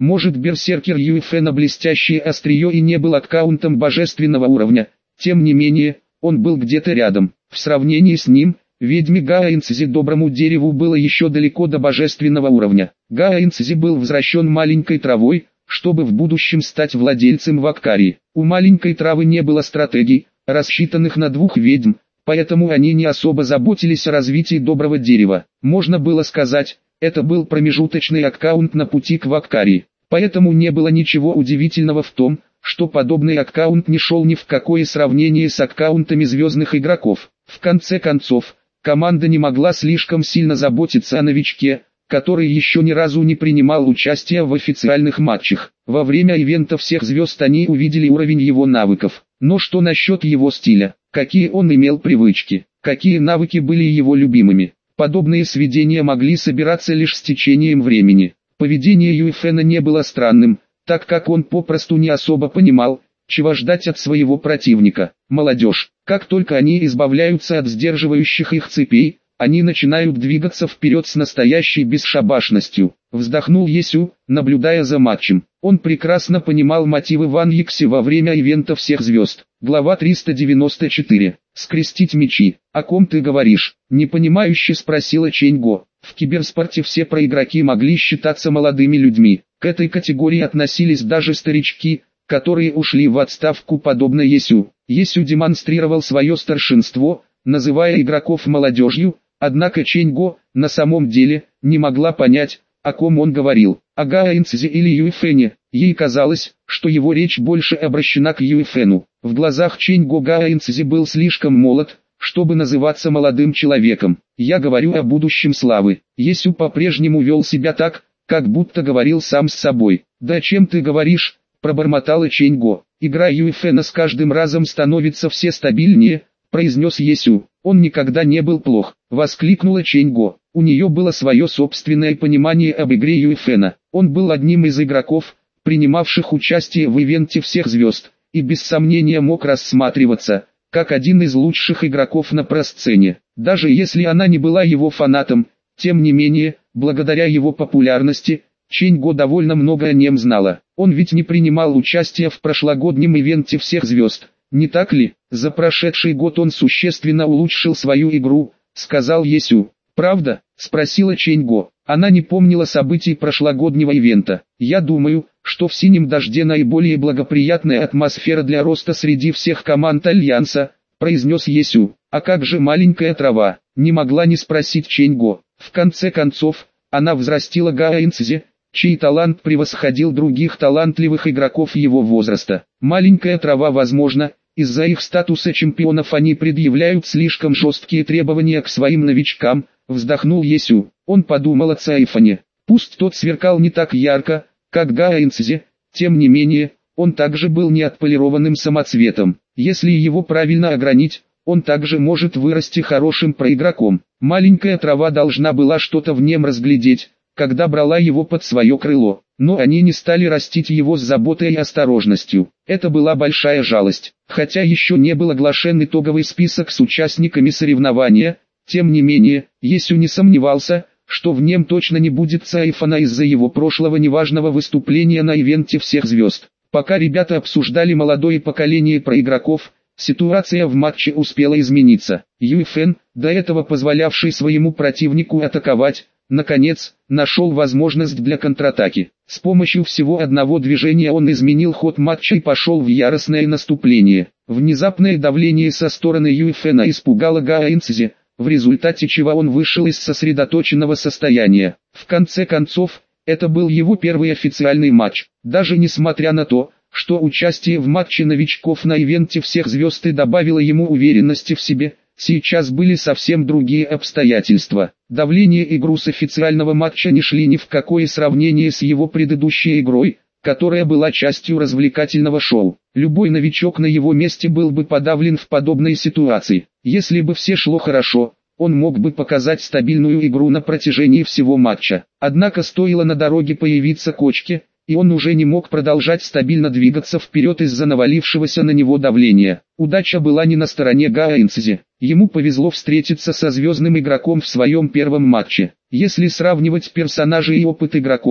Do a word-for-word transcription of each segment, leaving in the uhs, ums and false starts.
Может, берсеркер Юэфэна блестящее острие и не был аккаунтом божественного уровня, тем не менее, он был где-то рядом. В сравнении с ним, ведьме Гаэнцзи доброму дереву было еще далеко до божественного уровня. Гаэнцзи был возвращен маленькой травой, чтобы в будущем стать владельцем Ваккарии. У маленькой травы не было стратегий, рассчитанных на двух ведьм, поэтому они не особо заботились о развитии доброго дерева. Можно было сказать, это был промежуточный аккаунт на пути к Ваккарии. Поэтому не было ничего удивительного в том, что подобный аккаунт не шел ни в какое сравнение с аккаунтами звездных игроков. В конце концов, команда не могла слишком сильно заботиться о новичке, который еще ни разу не принимал участия в официальных матчах. Во время ивента всех звезд они увидели уровень его навыков. Но что насчет его стиля? Какие он имел привычки? Какие навыки были его любимыми? Подобные сведения могли собираться лишь с течением времени. Поведение Юэфэна не было странным, так как он попросту не особо понимал, чего ждать от своего противника. Молодежь, как только они избавляются от сдерживающих их цепей, они начинают двигаться вперед с настоящей бесшабашностью. Вздохнул Есю, наблюдая за матчем. Он прекрасно понимал мотивы Ван Йикси во время ивента всех звезд. Глава триста девяносто четыре. Скрестить мечи. О ком ты говоришь? Непонимающе спросила Чэньго. В киберспорте все проигроки могли считаться молодыми людьми. К этой категории относились даже старички, которые ушли в отставку подобно Есю. Есю демонстрировал свое старшинство, называя игроков молодежью, однако Чэньго, на самом деле, не могла понять, о ком он говорил. О Гаэнцзи или Юэфэне. Ей казалось, что его речь больше обращена к Юэфэну. В глазах Чэньго Гаэнцзи был слишком молод, чтобы называться молодым человеком. Я говорю о будущем славы. Есю по-прежнему вел себя так, как будто говорил сам с собой. «Да о чем ты говоришь?» – пробормотала Чэньго. «Игра Юэфэна с каждым разом становится все стабильнее», – произнес Есю. «Он никогда не был плох», – воскликнула Чэньго. У нее было свое собственное понимание об игре Юэфэна. Он был одним из игроков, принимавших участие в ивенте всех звезд, и без сомнения мог рассматриваться как один из лучших игроков на просцене. Даже если она не была его фанатом, тем не менее, благодаря его популярности, Чэньго довольно много о нем знала. Он ведь не принимал участия в прошлогоднем ивенте всех звезд, не так ли? За прошедший год он существенно улучшил свою игру, сказал Есю. «Правда?» – спросила Чэньго. Она не помнила событий прошлогоднего ивента. «Я думаю, что в «Синем дожде» наиболее благоприятная атмосфера для роста среди всех команд Альянса», – произнес Есю. «А как же маленькая трава?» – не могла не спросить Чэньго. В конце концов, она взрастила Гаэнцзи, чей талант превосходил других талантливых игроков его возраста. Маленькая трава, возможно, из-за их статуса чемпионов они предъявляют слишком жесткие требования к своим новичкам, вздохнул Есю. Он подумал о Цайфане. Пусть тот сверкал не так ярко, как Гаэнцзи, тем не менее, он также был неотполированным самоцветом. Если его правильно огранить, он также может вырасти хорошим проигроком. Маленькая трава должна была что-то в нем разглядеть, когда брала его под свое крыло, но они не стали растить его с заботой и осторожностью. Это была большая жалость. Хотя еще не был оглашен итоговый список с участниками соревнования, тем не менее, Есю не сомневался, что в нем точно не будет Цайфана из-за его прошлого неважного выступления на ивенте всех звезд. Пока ребята обсуждали молодое поколение проигроков, ситуация в матче успела измениться. Юэфэн, до этого позволявший своему противнику атаковать, наконец, нашел возможность для контратаки. С помощью всего одного движения он изменил ход матча и пошел в яростное наступление. Внезапное давление со стороны Юэфэна испугало Гаэнцзи, в результате чего он вышел из сосредоточенного состояния. В конце концов, это был его первый официальный матч. Даже несмотря на то, что участие в матче новичков на ивенте всех звезд и добавило ему уверенности в себе, сейчас были совсем другие обстоятельства. Давление и груз официального матча не шли ни в какое сравнение с его предыдущей игрой, которая была частью развлекательного шоу. Любой новичок на его месте был бы подавлен в подобной ситуации. Если бы все шло хорошо, он мог бы показать стабильную игру на протяжении всего матча. Однако стоило на дороге появиться кочке, и он уже не мог продолжать стабильно двигаться вперед из-за навалившегося на него давления. Удача была не на стороне Гаэнцзи. Ему повезло встретиться со звездным игроком в своем первом матче. Если сравнивать персонажей и опыт игроков,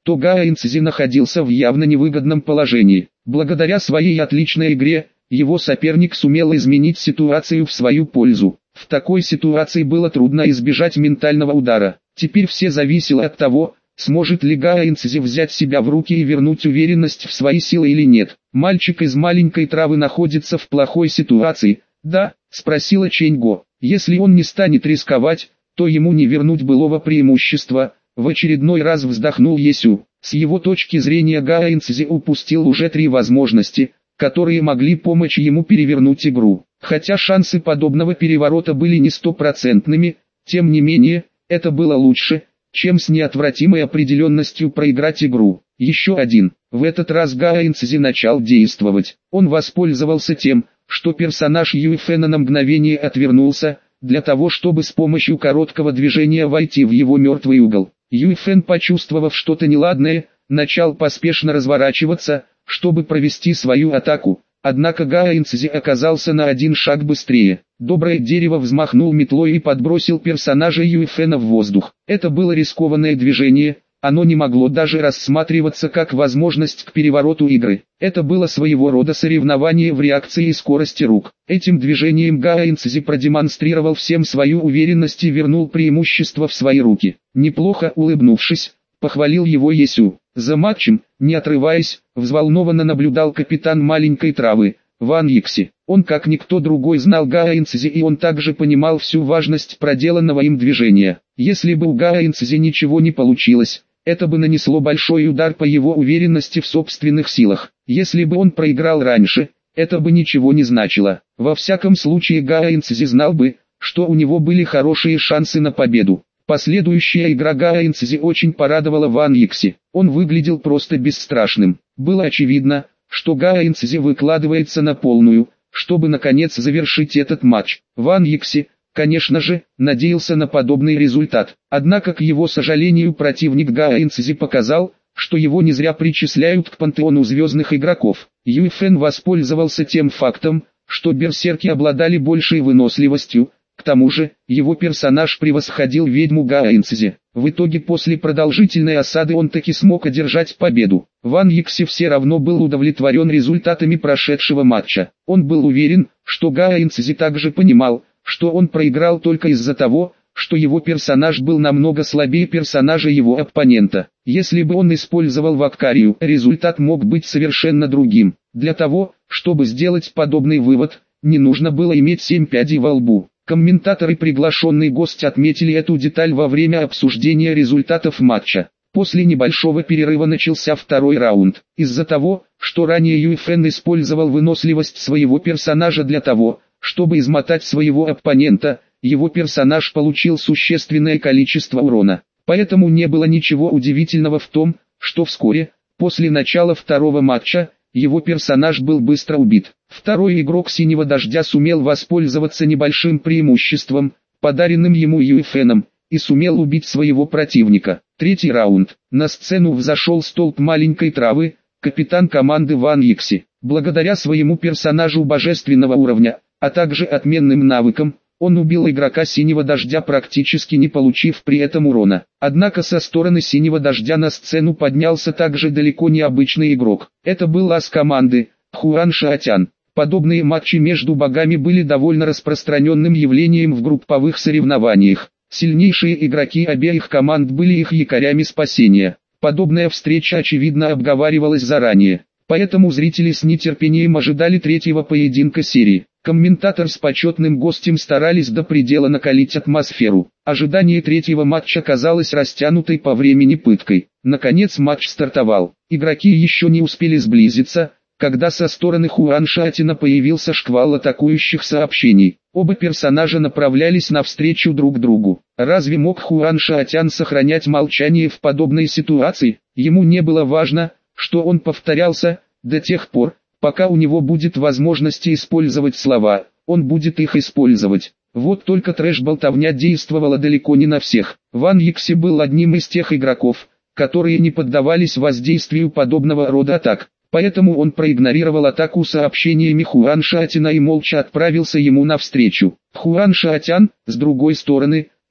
то Гао Инцзи находился в явно невыгодном положении. Благодаря своей отличной игре, его соперник сумел изменить ситуацию в свою пользу. В такой ситуации было трудно избежать ментального удара. Теперь все зависело от того, сможет ли Гао Инцзи взять себя в руки и вернуть уверенность в свои силы или нет. Мальчик из маленькой травы находится в плохой ситуации. Да, спросила Чэньго. Если он не станет рисковать, то ему не вернуть былого преимущества. В очередной раз вздохнул Есю. С его точки зрения Гао Инцзи упустил уже три возможности, которые могли помочь ему перевернуть игру. Хотя шансы подобного переворота были не стопроцентными, тем не менее, это было лучше, чем с неотвратимой определенностью проиграть игру. Еще один. В этот раз Гао Инцзи начал действовать. Он воспользовался тем, что персонаж Юйфена на мгновение отвернулся, для того чтобы с помощью короткого движения войти в его мертвый угол. Юйфен, почувствовав что-то неладное, начал поспешно разворачиваться, чтобы провести свою атаку, однако Гао Инцзи оказался на один шаг быстрее. Доброе дерево взмахнул метлой и подбросил персонажа Юйфена в воздух. Это было рискованное движение, оно не могло даже рассматриваться как возможность к перевороту игры. Это было своего рода соревнование в реакции и скорости рук. Этим движением Гао Инцзи продемонстрировал всем свою уверенность и вернул преимущество в свои руки. Неплохо улыбнувшись, похвалил его Есю. За матчем, не отрываясь, взволнованно наблюдал капитан маленькой травы, Ван Йикси. Он как никто другой знал Гао Инцзи, и он также понимал всю важность проделанного им движения. Если бы у Гао Инцзи ничего не получилось, это бы нанесло большой удар по его уверенности в собственных силах. Если бы он проиграл раньше, это бы ничего не значило. Во всяком случае Гао Инцзи знал бы, что у него были хорошие шансы на победу. Последующая игра Гао Инцзи очень порадовала Ван Йикси. Он выглядел просто бесстрашным. Было очевидно, что Гао Инцзи выкладывается на полную, чтобы наконец завершить этот матч. Ван Йикси, конечно же, надеялся на подобный результат. Однако, к его сожалению, противник Гао Инцзи показал, что его не зря причисляют к пантеону звездных игроков. Юйфен воспользовался тем фактом, что берсерки обладали большей выносливостью. К тому же, его персонаж превосходил ведьму Гао Инцзи. В итоге после продолжительной осады он таки смог одержать победу. Ван Йикси все равно был удовлетворен результатами прошедшего матча. Он был уверен, что Гао Инцзи также понимал, что он проиграл только из-за того, что его персонаж был намного слабее персонажа его оппонента. Если бы он использовал Ваккарию, результат мог быть совершенно другим. Для того, чтобы сделать подобный вывод, не нужно было иметь семь пядей во лбу. Комментаторы и приглашенный гость отметили эту деталь во время обсуждения результатов матча. После небольшого перерыва начался второй раунд. Из-за того, что ранее Юйфен использовал выносливость своего персонажа для того, чтобы измотать своего оппонента, его персонаж получил существенное количество урона. Поэтому не было ничего удивительного в том, что вскоре, после начала второго матча, его персонаж был быстро убит. Второй игрок Синего Дождя сумел воспользоваться небольшим преимуществом, подаренным ему Юйфеном, и сумел убить своего противника. Третий раунд. На сцену взошел столб маленькой травы, капитан команды Ван Йикси. Благодаря своему персонажу божественного уровня, а также отменным навыкам, он убил игрока Синего Дождя, практически не получив при этом урона. Однако со стороны Синего Дождя на сцену поднялся также далеко не обычный игрок. Это был ас команды, Хуан Шаотян. Подобные матчи между богами были довольно распространенным явлением в групповых соревнованиях. Сильнейшие игроки обеих команд были их якорями спасения. Подобная встреча очевидно обговаривалась заранее. Поэтому зрители с нетерпением ожидали третьего поединка серии. Комментатор с почетным гостем старались до предела накалить атмосферу. Ожидание третьего матча казалось растянутой по времени пыткой. Наконец матч стартовал. Игроки еще не успели сблизиться, когда со стороны Хуан Шаотяна появился шквал атакующих сообщений. Оба персонажа направлялись навстречу друг другу. Разве мог Хуан Шаотян сохранять молчание в подобной ситуации? Ему не было важно, что он повторялся, до тех пор, пока у него будет возможность использовать слова, он будет их использовать. Вот только трэш-болтовня действовала далеко не на всех. Ван Йикси был одним из тех игроков, которые не поддавались воздействию подобного рода атак. Поэтому он проигнорировал атаку сообщениями Хуан Шаотяна и молча отправился ему навстречу. Хуан Шаотян, с другой стороны,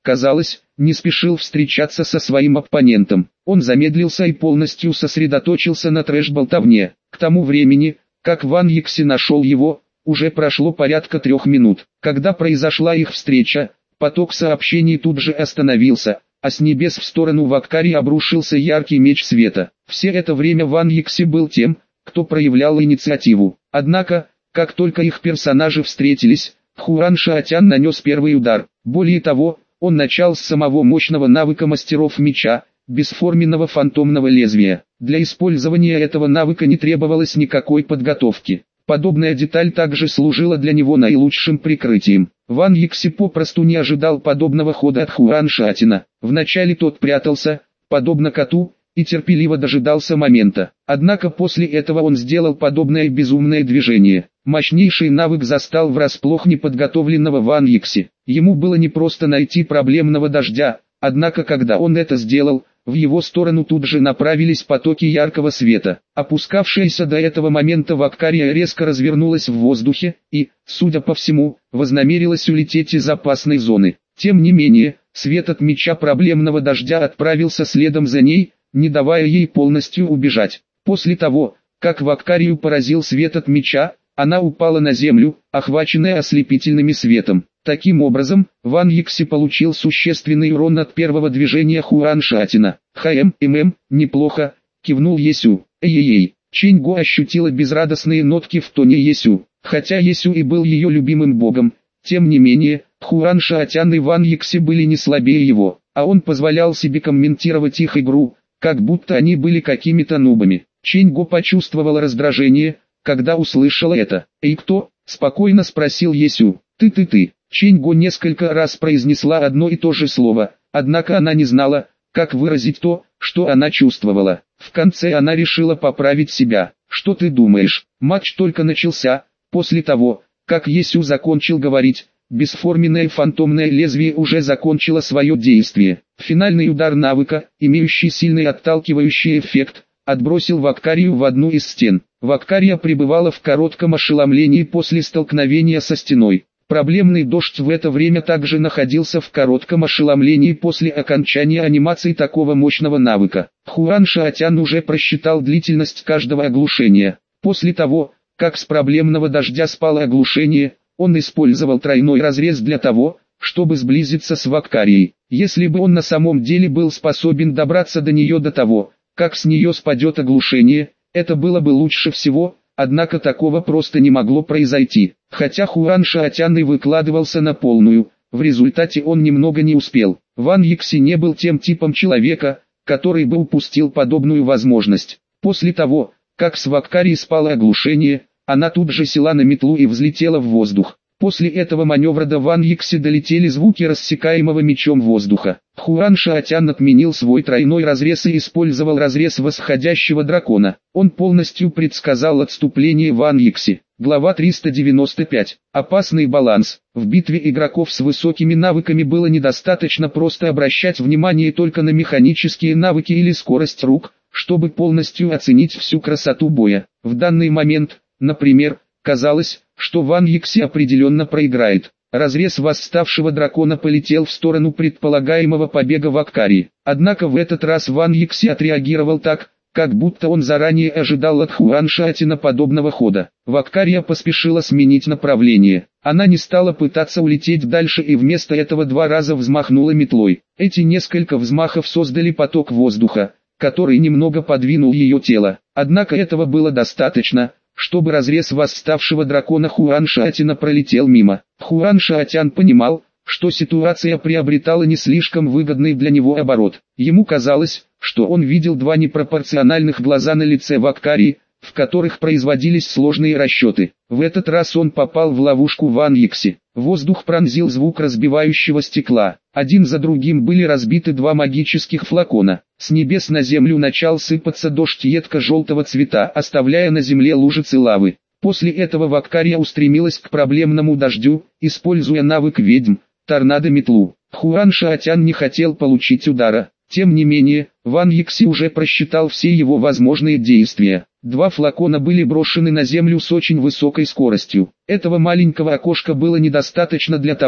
казалось, не спешил встречаться со своим оппонентом. Он замедлился и полностью сосредоточился на трэш-болтовне. К тому времени, как Ван Йекси нашел его, уже прошло порядка трех минут. Когда произошла их встреча, поток сообщений тут же остановился, а с небес в сторону Ваккари обрушился яркий меч света. Все это время Ван Йекси был тем, кто проявлял инициативу. Однако, как только их персонажи встретились, Хуан Шаотян нанес первый удар. Более того, он начал с самого мощного навыка мастеров меча, бесформенного фантомного лезвия. Для использования этого навыка не требовалось никакой подготовки. Подобная деталь также служила для него наилучшим прикрытием. Ван Йекси попросту не ожидал подобного хода от Хуан Шаотяна. Вначале тот прятался, подобно коту, и терпеливо дожидался момента. Однако после этого он сделал подобное безумное движение. Мощнейший навык застал врасплох неподготовленного Ван Йекси. Ему было непросто найти проблемного дождя, однако когда он это сделал, в его сторону тут же направились потоки яркого света. Опускавшаяся до этого момента Ваккария резко развернулась в воздухе и, судя по всему, вознамерилась улететь из опасной зоны. Тем не менее, свет от меча проблемного дождя отправился следом за ней, не давая ей полностью убежать. После того, как Ваккарию поразил свет от меча, она упала на землю, охваченная ослепительным светом. Таким образом, Ван Йекси получил существенный урон от первого движения Хуан Шаотяна. «Хм, мм, неплохо», — кивнул Есю. «Эй-ей-ей». Чэнь Го ощутила безрадостные нотки в тоне Есю. Хотя Есю и был ее любимым богом, тем не менее, Хуан Шаотян и Ван Йекси были не слабее его, а он позволял себе комментировать их игру, как будто они были какими-то нубами. Чэнь Го почувствовала раздражение, когда услышала это. «Эй, кто?» – спокойно спросил Есю. «Ты-ты-ты». Чэнь Го несколько раз произнесла одно и то же слово, однако она не знала, как выразить то, что она чувствовала. В конце она решила поправить себя. «Что ты думаешь?» Матч только начался. После того, как Есю закончил говорить, бесформенное фантомное лезвие уже закончило свое действие. Финальный удар навыка, имеющий сильный отталкивающий эффект, отбросил Ваккарию в одну из стен. Ваккария пребывала в коротком ошеломлении после столкновения со стеной. Проблемный дождь в это время также находился в коротком ошеломлении после окончания анимации такого мощного навыка. Хуан Шаотян уже просчитал длительность каждого оглушения. После того, как с проблемного дождя спало оглушение, он использовал тройной разрез для того, чтобы сблизиться с Ваккарией. Если бы он на самом деле был способен добраться до нее до того, как с нее спадет оглушение, это было бы лучше всего, однако такого просто не могло произойти. Хотя Хуан Шаотян и выкладывался на полную, в результате он немного не успел. Ван Йекси не был тем типом человека, который бы упустил подобную возможность. После того, как с Ваккарией спало оглушение, она тут же села на метлу и взлетела в воздух. После этого маневра до Ван Йекси долетели звуки рассекаемого мечом воздуха. Хуан Шаотян отменил свой тройной разрез и использовал разрез восходящего дракона. Он полностью предсказал отступление Ван Йекси. Глава триста девяносто пять. Опасный баланс. В битве игроков с высокими навыками было недостаточно просто обращать внимание только на механические навыки или скорость рук, чтобы полностью оценить всю красоту боя. В данный момент, например, казалось, что Ван Йекси определенно проиграет. Разрез восставшего дракона полетел в сторону предполагаемого побега Ваккарии. Однако в этот раз Ван Йекси отреагировал так, как будто он заранее ожидал от Хуан Шаотяна подобного хода. Ваккария поспешила сменить направление. Она не стала пытаться улететь дальше и вместо этого два раза взмахнула метлой. Эти несколько взмахов создали поток воздуха, который немного подвинул ее тело. Однако этого было достаточно, чтобы разрез восставшего дракона Хуан Шаотяна пролетел мимо. Хуан Шаотян понимал, что ситуация приобретала не слишком выгодный для него оборот. Ему казалось, что он видел два непропорциональных глаза на лице Ваккарии, в которых производились сложные расчеты. В этот раз он попал в ловушку Ван Йекси. Воздух пронзил звук разбивающего стекла. Один за другим были разбиты два магических флакона. С небес на землю начал сыпаться дождь едко-желтого цвета, оставляя на земле лужицы лавы. После этого Ваккария устремилась к проблемному дождю, используя навык ведьм, торнадо-метлу. Хуан Шаотян не хотел получить удара. Тем не менее, Ван Йекси уже просчитал все его возможные действия. Два флакона были брошены на землю с очень высокой скоростью. Этого маленького окошка было недостаточно для того,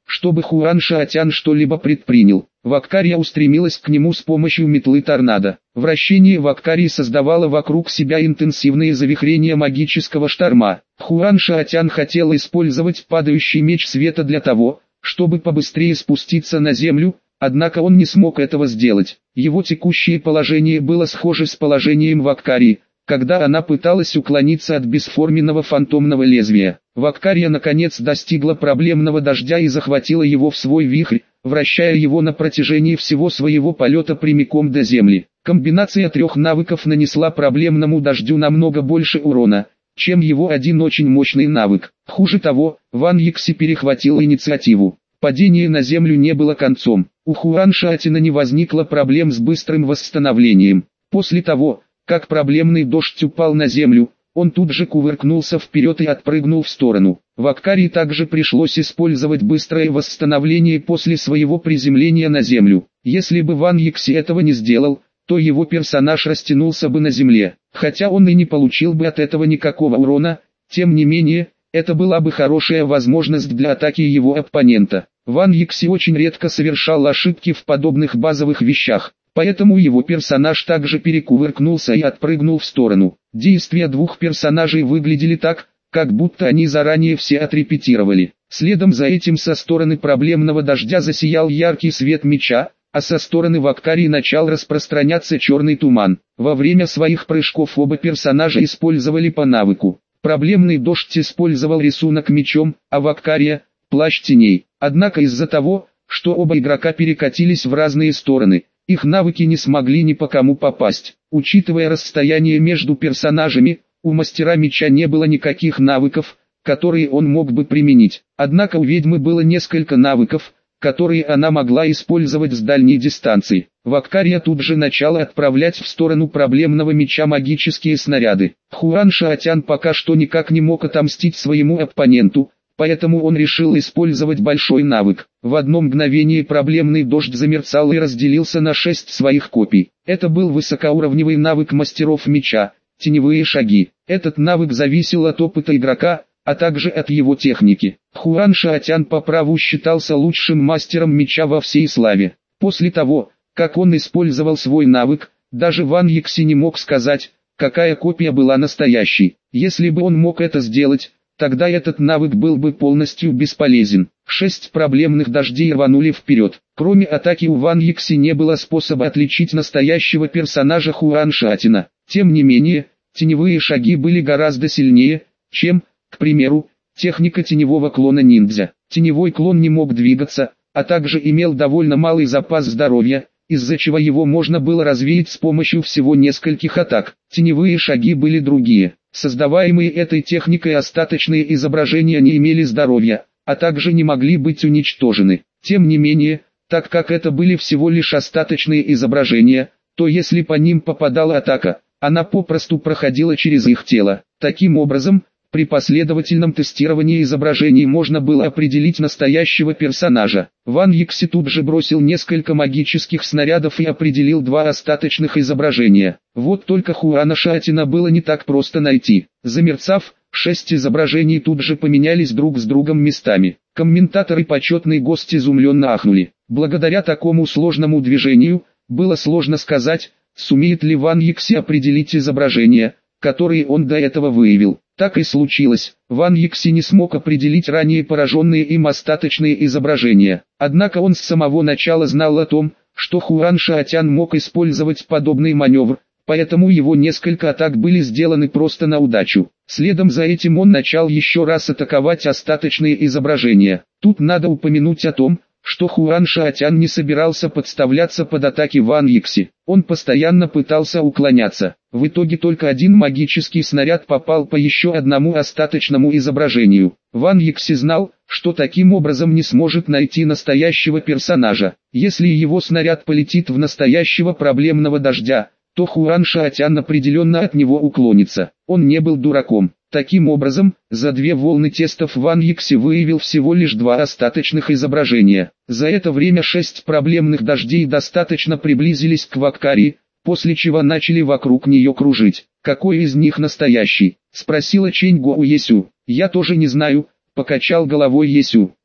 чтобы Хуан Шаотян что-либо предпринял. Ваккария устремилась к нему с помощью метлы торнадо. Вращение Ваккарии создавало вокруг себя интенсивные завихрения магического шторма. Хуан Шаотян хотел использовать падающий меч света для того, чтобы побыстрее спуститься на землю, однако он не смог этого сделать. Его текущее положение было схоже с положением Ваккарии, когда она пыталась уклониться от бесформенного фантомного лезвия. Ваккария наконец достигла проблемного дождя и захватила его в свой вихрь, вращая его на протяжении всего своего полета прямиком до земли. Комбинация трех навыков нанесла проблемному дождю намного больше урона, чем его один очень мощный навык. Хуже того, Ван Йикси перехватил инициативу. Падение на землю не было концом. У Хуан Шаотяна не возникло проблем с быстрым восстановлением. После того, как проблемный дождь упал на землю, он тут же кувыркнулся вперед и отпрыгнул в сторону. Ваккарии также пришлось использовать быстрое восстановление после своего приземления на землю. Если бы Ван Йикси этого не сделал, то его персонаж растянулся бы на земле. Хотя он и не получил бы от этого никакого урона, тем не менее, это была бы хорошая возможность для атаки его оппонента. Ван Йикси очень редко совершал ошибки в подобных базовых вещах, поэтому его персонаж также перекувыркнулся и отпрыгнул в сторону. Действия двух персонажей выглядели так, как будто они заранее все отрепетировали. Следом за этим со стороны проблемного дождя засиял яркий свет меча, а со стороны Ваккарии начал распространяться черный туман. Во время своих прыжков оба персонажа использовали по навыку. Проблемный дождь использовал рисунок мечом, а Ваккария – плащ теней. Однако из-за того, что оба игрока перекатились в разные стороны, их навыки не смогли ни по кому попасть. Учитывая расстояние между персонажами, у мастера меча не было никаких навыков, которые он мог бы применить. Однако у ведьмы было несколько навыков, которые она могла использовать с дальней дистанции. Ваккария тут же начала отправлять в сторону проблемного меча магические снаряды. Хуан Шаотян пока что никак не мог отомстить своему оппоненту, поэтому он решил использовать большой навык. В одно мгновение проблемный дождь замерцал и разделился на шесть своих копий. Это был высокоуровневый навык мастеров меча, теневые шаги. Этот навык зависел от опыта игрока, а также от его техники. Хуан Шаотян по праву считался лучшим мастером меча во всей славе. После того, как он использовал свой навык, даже Ван Йикси не мог сказать, какая копия была настоящей. Если бы он мог это сделать, тогда этот навык был бы полностью бесполезен. Шесть проблемных дождей рванули вперед. Кроме атаки у Ван Йикси не было способа отличить настоящего персонажа Хуан Шаотяна. Тем не менее, теневые шаги были гораздо сильнее, чем, к примеру, техника теневого клона ниндзя. Теневой клон не мог двигаться, а также имел довольно малый запас здоровья, из-за чего его можно было развеять с помощью всего нескольких атак. Теневые шаги были другие. Создаваемые этой техникой остаточные изображения не имели здоровья, а также не могли быть уничтожены. Тем не менее, так как это были всего лишь остаточные изображения, то если по ним попадала атака, она попросту проходила через их тело. Таким образом, при последовательном тестировании изображений можно было определить настоящего персонажа. Ван Йикси тут же бросил несколько магических снарядов и определил два остаточных изображения. Вот только Хуана Шаотяна было не так просто найти. Замерцав, шесть изображений тут же поменялись друг с другом местами. Комментаторы и почетный гость изумленно ахнули. Благодаря такому сложному движению, было сложно сказать, сумеет ли Ван Йикси определить изображения, которые он до этого выявил. Так и случилось. Ван Йикси не смог определить ранее пораженные им остаточные изображения. Однако он с самого начала знал о том, что Хуан Шаотян мог использовать подобный маневр, поэтому его несколько атак были сделаны просто на удачу. Следом за этим он начал еще раз атаковать остаточные изображения. Тут надо упомянуть о том, что Хуан Шаотян не собирался подставляться под атаки Ван Йикси. Он постоянно пытался уклоняться. В итоге только один магический снаряд попал по еще одному остаточному изображению. Ван Йикси знал, что таким образом не сможет найти настоящего персонажа. Если его снаряд полетит в настоящего проблемного дождя, то Хуан Шаотян определенно от него уклонится. Он не был дураком. Таким образом, за две волны тестов Ван Йикси выявил всего лишь два остаточных изображения. За это время шесть проблемных дождей достаточно приблизились к Ваккарии, после чего начали вокруг нее кружить. «Какой из них настоящий?» – спросила Чэнь Го у Есю. «Я тоже не знаю», – покачал головой Есю.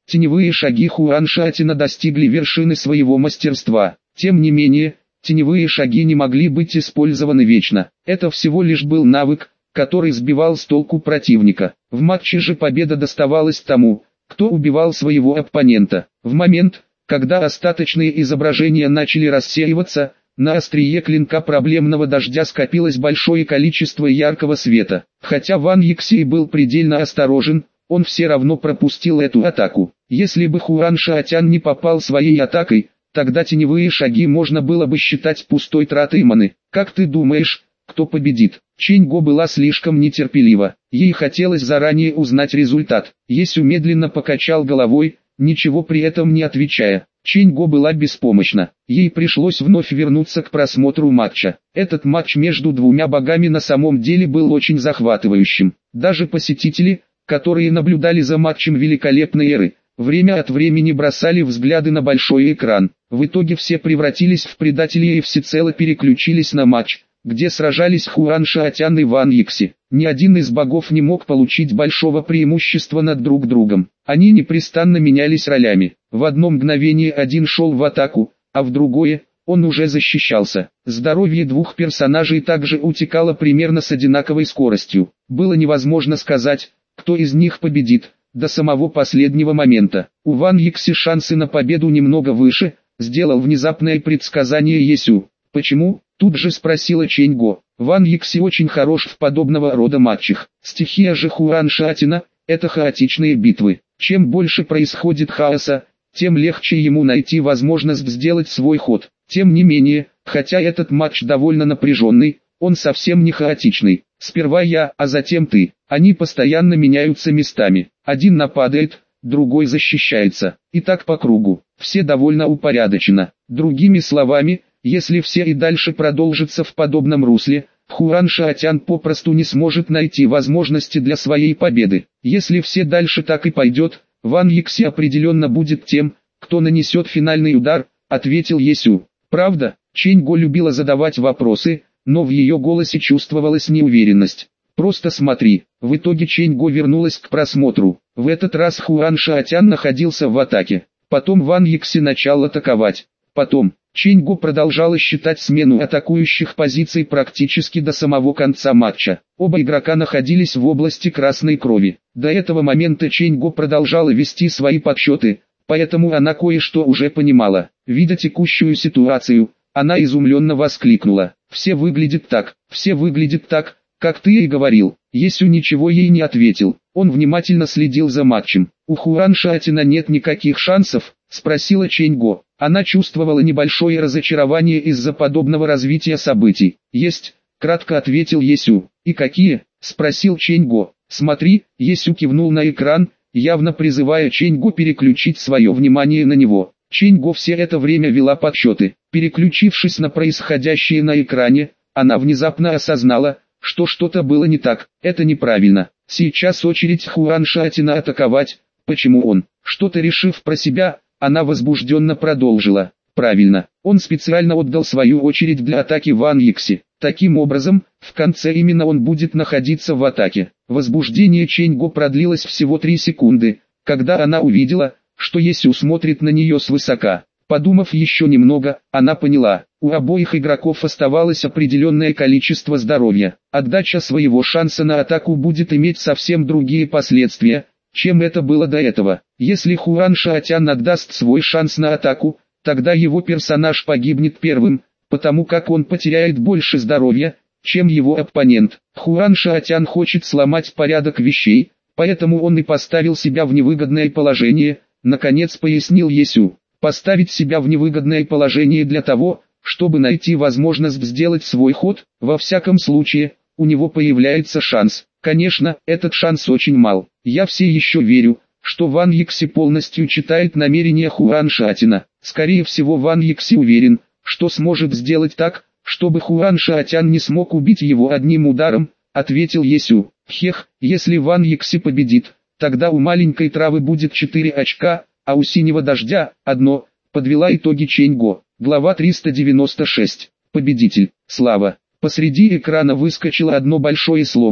Теневые шаги Хуан Шаотяна достигли вершины своего мастерства. Тем не менее, теневые шаги не могли быть использованы вечно. Это всего лишь был навык, который сбивал с толку противника. В матче же победа доставалась тому, кто убивал своего оппонента. В момент, когда остаточные изображения начали рассеиваться, на острие клинка проблемного дождя скопилось большое количество яркого света. Хотя Ван Йиксей был предельно осторожен, он все равно пропустил эту атаку. Если бы Хуан Шаотян не попал своей атакой, тогда теневые шаги можно было бы считать пустой тратой маны. Как ты думаешь, кто победит? Чэнь Го была слишком нетерпелива. Ей хотелось заранее узнать результат. Есю медленно покачал головой, ничего при этом не отвечая. Чэнь Го была беспомощна. Ей пришлось вновь вернуться к просмотру матча. Этот матч между двумя богами на самом деле был очень захватывающим. Даже посетители, которые наблюдали за матчем великолепной эры, время от времени бросали взгляды на большой экран. В итоге все превратились в предателей и всецело переключились на матч, где сражались Хуан Шаотян и Ван Йикси. Ни один из богов не мог получить большого преимущества над друг другом. Они непрестанно менялись ролями. В одно мгновение один шел в атаку, а в другое он уже защищался. Здоровье двух персонажей также утекало примерно с одинаковой скоростью. Было невозможно сказать, кто из них победит, до самого последнего момента. У Ван Йикси шансы на победу немного выше, сделал внезапное предсказание Есю. Почему? Тут же спросила Чэнь Го. Ван Йикси очень хорош в подобного рода матчах. Стихия же Хуан Шаотяна – это хаотичные битвы. Чем больше происходит хаоса, тем легче ему найти возможность сделать свой ход. Тем не менее, хотя этот матч довольно напряженный, он совсем не хаотичный. Сперва я, а затем ты. Они постоянно меняются местами. Один нападает, другой защищается. И так по кругу. Все довольно упорядочено. Другими словами, если все и дальше продолжится в подобном русле, Хуан Шаотян попросту не сможет найти возможности для своей победы. Если все дальше так и пойдет, Ван Йикси определенно будет тем, кто нанесет финальный удар, ответил Есю. Правда, Чэнь Го любила задавать вопросы, но в ее голосе чувствовалась неуверенность. Просто смотри. В итоге Чэнь Го вернулась к просмотру. В этот раз Хуан Шаотян находился в атаке. Потом Ван Йикси начал атаковать. Потом Чэнь Го продолжала считать смену атакующих позиций практически до самого конца матча. Оба игрока находились в области красной крови. До этого момента Чэнь Го продолжала вести свои подсчеты, поэтому она кое-что уже понимала. Видя текущую ситуацию, она изумленно воскликнула. «Все выглядит так, все выглядит так, как ты и говорил». Есю ничего ей не ответил. Он внимательно следил за матчем. «У Хуан Шаотяна нет никаких шансов?» — спросила Чэнь Го. Она чувствовала небольшое разочарование из-за подобного развития событий. «Есть», — кратко ответил Есю. «И какие?» — спросил Чэнь Го. «Смотри», — Есю кивнул на экран, явно призывая Чэнь Го переключить свое внимание на него. Чэнь Го все это время вела подсчеты. Переключившись на происходящее на экране, она внезапно осознала, что что-то было не так. Это неправильно. Сейчас очередь Хуан Шаотяна атаковать. Почему он? Что-то решив про себя, она возбужденно продолжила. Правильно, он специально отдал свою очередь для атаки Ван Йикси. Таким образом, в конце именно он будет находиться в атаке. Возбуждение Чэнь Го продлилось всего три секунды, когда она увидела, что Есю смотрит на нее свысока. Подумав еще немного, она поняла, у обоих игроков оставалось определенное количество здоровья. Отдача своего шанса на атаку будет иметь совсем другие последствия, чем это было до этого. Если Хуан Шаотян отдаст свой шанс на атаку, тогда его персонаж погибнет первым, потому как он потеряет больше здоровья, чем его оппонент. Хуан Шаотян хочет сломать порядок вещей, поэтому он и поставил себя в невыгодное положение, наконец пояснил Есю. Поставить себя в невыгодное положение для того, чтобы найти возможность сделать свой ход, во всяком случае, у него появляется шанс. Конечно, этот шанс очень мал. Я все еще верю, что Ван Йикси полностью читает намерения Хуан Шаотяна. Скорее всего Ван Йикси уверен, что сможет сделать так, чтобы Хуан Шаотян не смог убить его одним ударом, ответил Есю. Хех, если Ван Йикси победит, тогда у маленькой травы будет четыре очка, а у синего дождя – одно, подвела итоги Чэнь Го. Глава триста девяносто шесть. Победитель. Слава. Посреди экрана выскочило одно большое слово,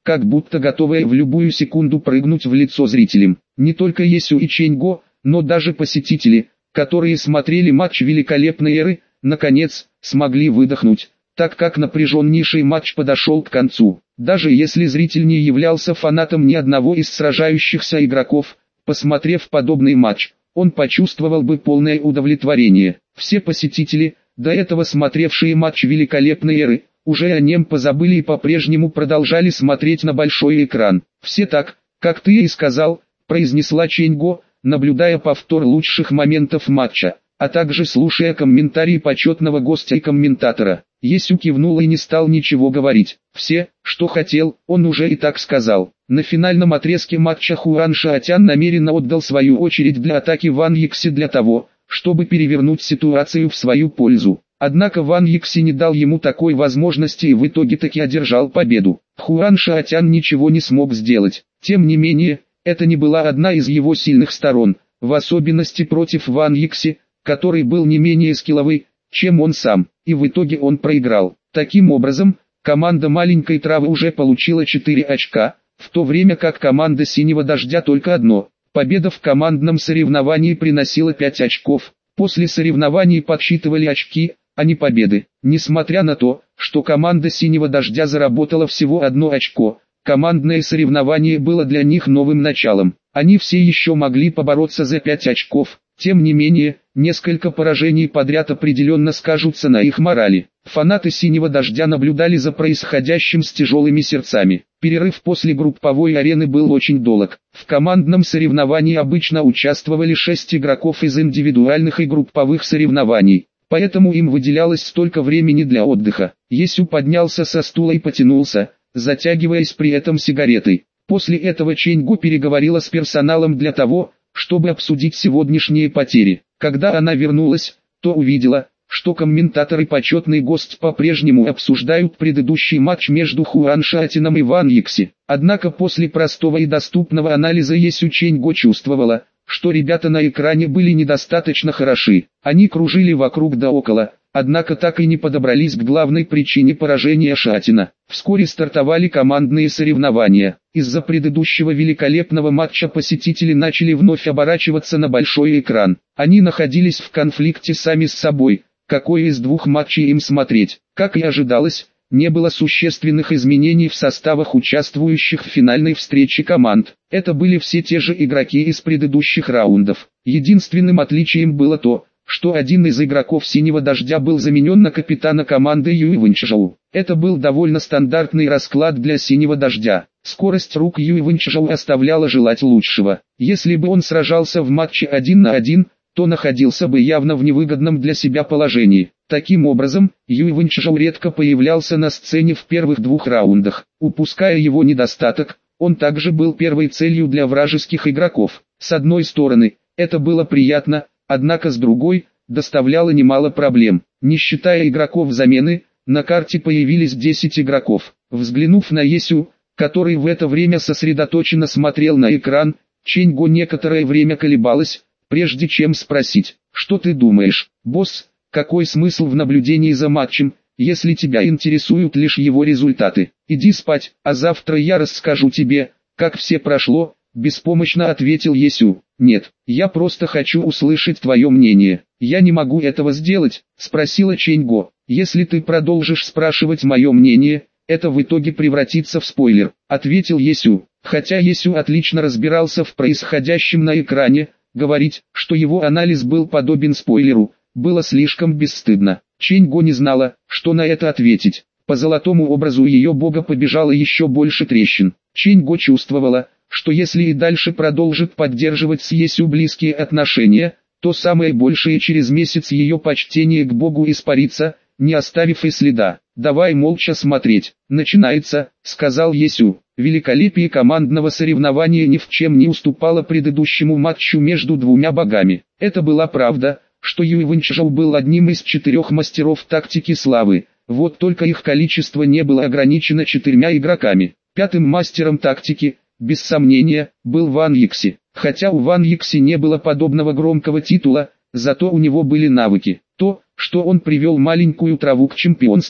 как будто готовая в любую секунду прыгнуть в лицо зрителям. Не только Есю и Ченьго, но даже посетители, которые смотрели матч великолепной эры, наконец, смогли выдохнуть, так как напряженнейший матч подошел к концу. Даже если зритель не являлся фанатом ни одного из сражающихся игроков, посмотрев подобный матч, он почувствовал бы полное удовлетворение. Все посетители, до этого смотревшие матч великолепной эры, уже о нем позабыли и по-прежнему продолжали смотреть на большой экран. «Все так, как ты и сказал», — произнесла Ченьго, наблюдая повтор лучших моментов матча, а также слушая комментарии почетного гостя и комментатора. Есю кивнул и не стал ничего говорить. Все, что хотел, он уже и так сказал. На финальном отрезке матча Хуан Шаотян намеренно отдал свою очередь для атаки Ван Йикси для того, чтобы перевернуть ситуацию в свою пользу. Однако Ван Йикси не дал ему такой возможности и в итоге таки одержал победу. Хуан Шаотян ничего не смог сделать. Тем не менее, это не была одна из его сильных сторон, в особенности против Ван Йикси, который был не менее скилловый, чем он сам, и в итоге он проиграл. Таким образом, команда маленькой травы уже получила четыре очка, в то время как команда синего дождя только одно. Победа в командном соревновании приносила пять очков. После соревнований подсчитывали очки, а не победы. Несмотря на то, что команда синего дождя заработала всего одно очко, командное соревнование было для них новым началом. Они все еще могли побороться за пять очков. Тем не менее, несколько поражений подряд определенно скажутся на их морали. Фанаты синего дождя наблюдали за происходящим с тяжелыми сердцами. Перерыв после групповой арены был очень долг. В командном соревновании обычно участвовали шесть игроков из индивидуальных и групповых соревнований, поэтому им выделялось столько времени для отдыха. Есю поднялся со стула и потянулся, затягиваясь при этом сигаретой. После этого Ченьгу переговорила с персоналом для того, чтобы обсудить сегодняшние потери. Когда она вернулась, то увидела, что комментатор и почетный гость по-прежнему обсуждают предыдущий матч между Хуан Шаотяном и Ван Йикси. Однако после простого и доступного анализа Есю Ченьго чувствовала, что ребята на экране были недостаточно хороши. Они кружили вокруг да около, однако так и не подобрались к главной причине поражения Шаотяна. Вскоре стартовали командные соревнования. Из-за предыдущего великолепного матча посетители начали вновь оборачиваться на большой экран. Они находились в конфликте сами с собой, какой из двух матчей им смотреть. Как и ожидалось, не было существенных изменений в составах участвующих в финальной встрече команд. Это были все те же игроки из предыдущих раундов. Единственным отличием было то, что один из игроков синего дождя был заменен на капитана команды Юй Вэньчжоу. Это был довольно стандартный расклад для синего дождя. Скорость рук Юй Вэньчжоу оставляла желать лучшего. Если бы он сражался в матче один на один, то находился бы явно в невыгодном для себя положении. Таким образом, Юй Вэньчжоу редко появлялся на сцене в первых двух раундах. Упуская его недостаток, он также был первой целью для вражеских игроков. С одной стороны, это было приятно, однако с другой, доставляло немало проблем. Не считая игроков замены, на карте появились десять игроков. Взглянув на Есю, который в это время сосредоточенно смотрел на экран, Ченьго некоторое время колебалась, прежде чем спросить: «Что ты думаешь, босс, какой смысл в наблюдении за матчем, если тебя интересуют лишь его результаты? Иди спать, а завтра я расскажу тебе, как все прошло», — беспомощно ответил Есю. «Нет, я просто хочу услышать твое мнение». «Я не могу этого сделать», — спросила Ченьго. «Если ты продолжишь спрашивать мое мнение, это в итоге превратится в спойлер», — ответил Есю. Хотя Есю отлично разбирался в происходящем на экране, говорить, что его анализ был подобен спойлеру, было слишком бесстыдно. Ченьго не знала, что на это ответить. По золотому образу ее бога побежало еще больше трещин. Ченьго чувствовала, что если и дальше продолжит поддерживать с Есю близкие отношения, то самое большее через месяц ее почтение к богу испарится, не оставив и следа. «Давай молча смотреть. Начинается», — сказал Есю. Великолепие командного соревнования ни в чем не уступало предыдущему матчу между двумя богами. Это была правда, что Юй Вэньчжоу был одним из четырех мастеров тактики славы, вот только их количество не было ограничено четырьмя игроками. Пятым мастером тактики, без сомнения, был Ван Йикси. Хотя у Ван Йикси не было подобного громкого титула, зато у него были навыки. То, что он привел маленькую траву к чемпионству,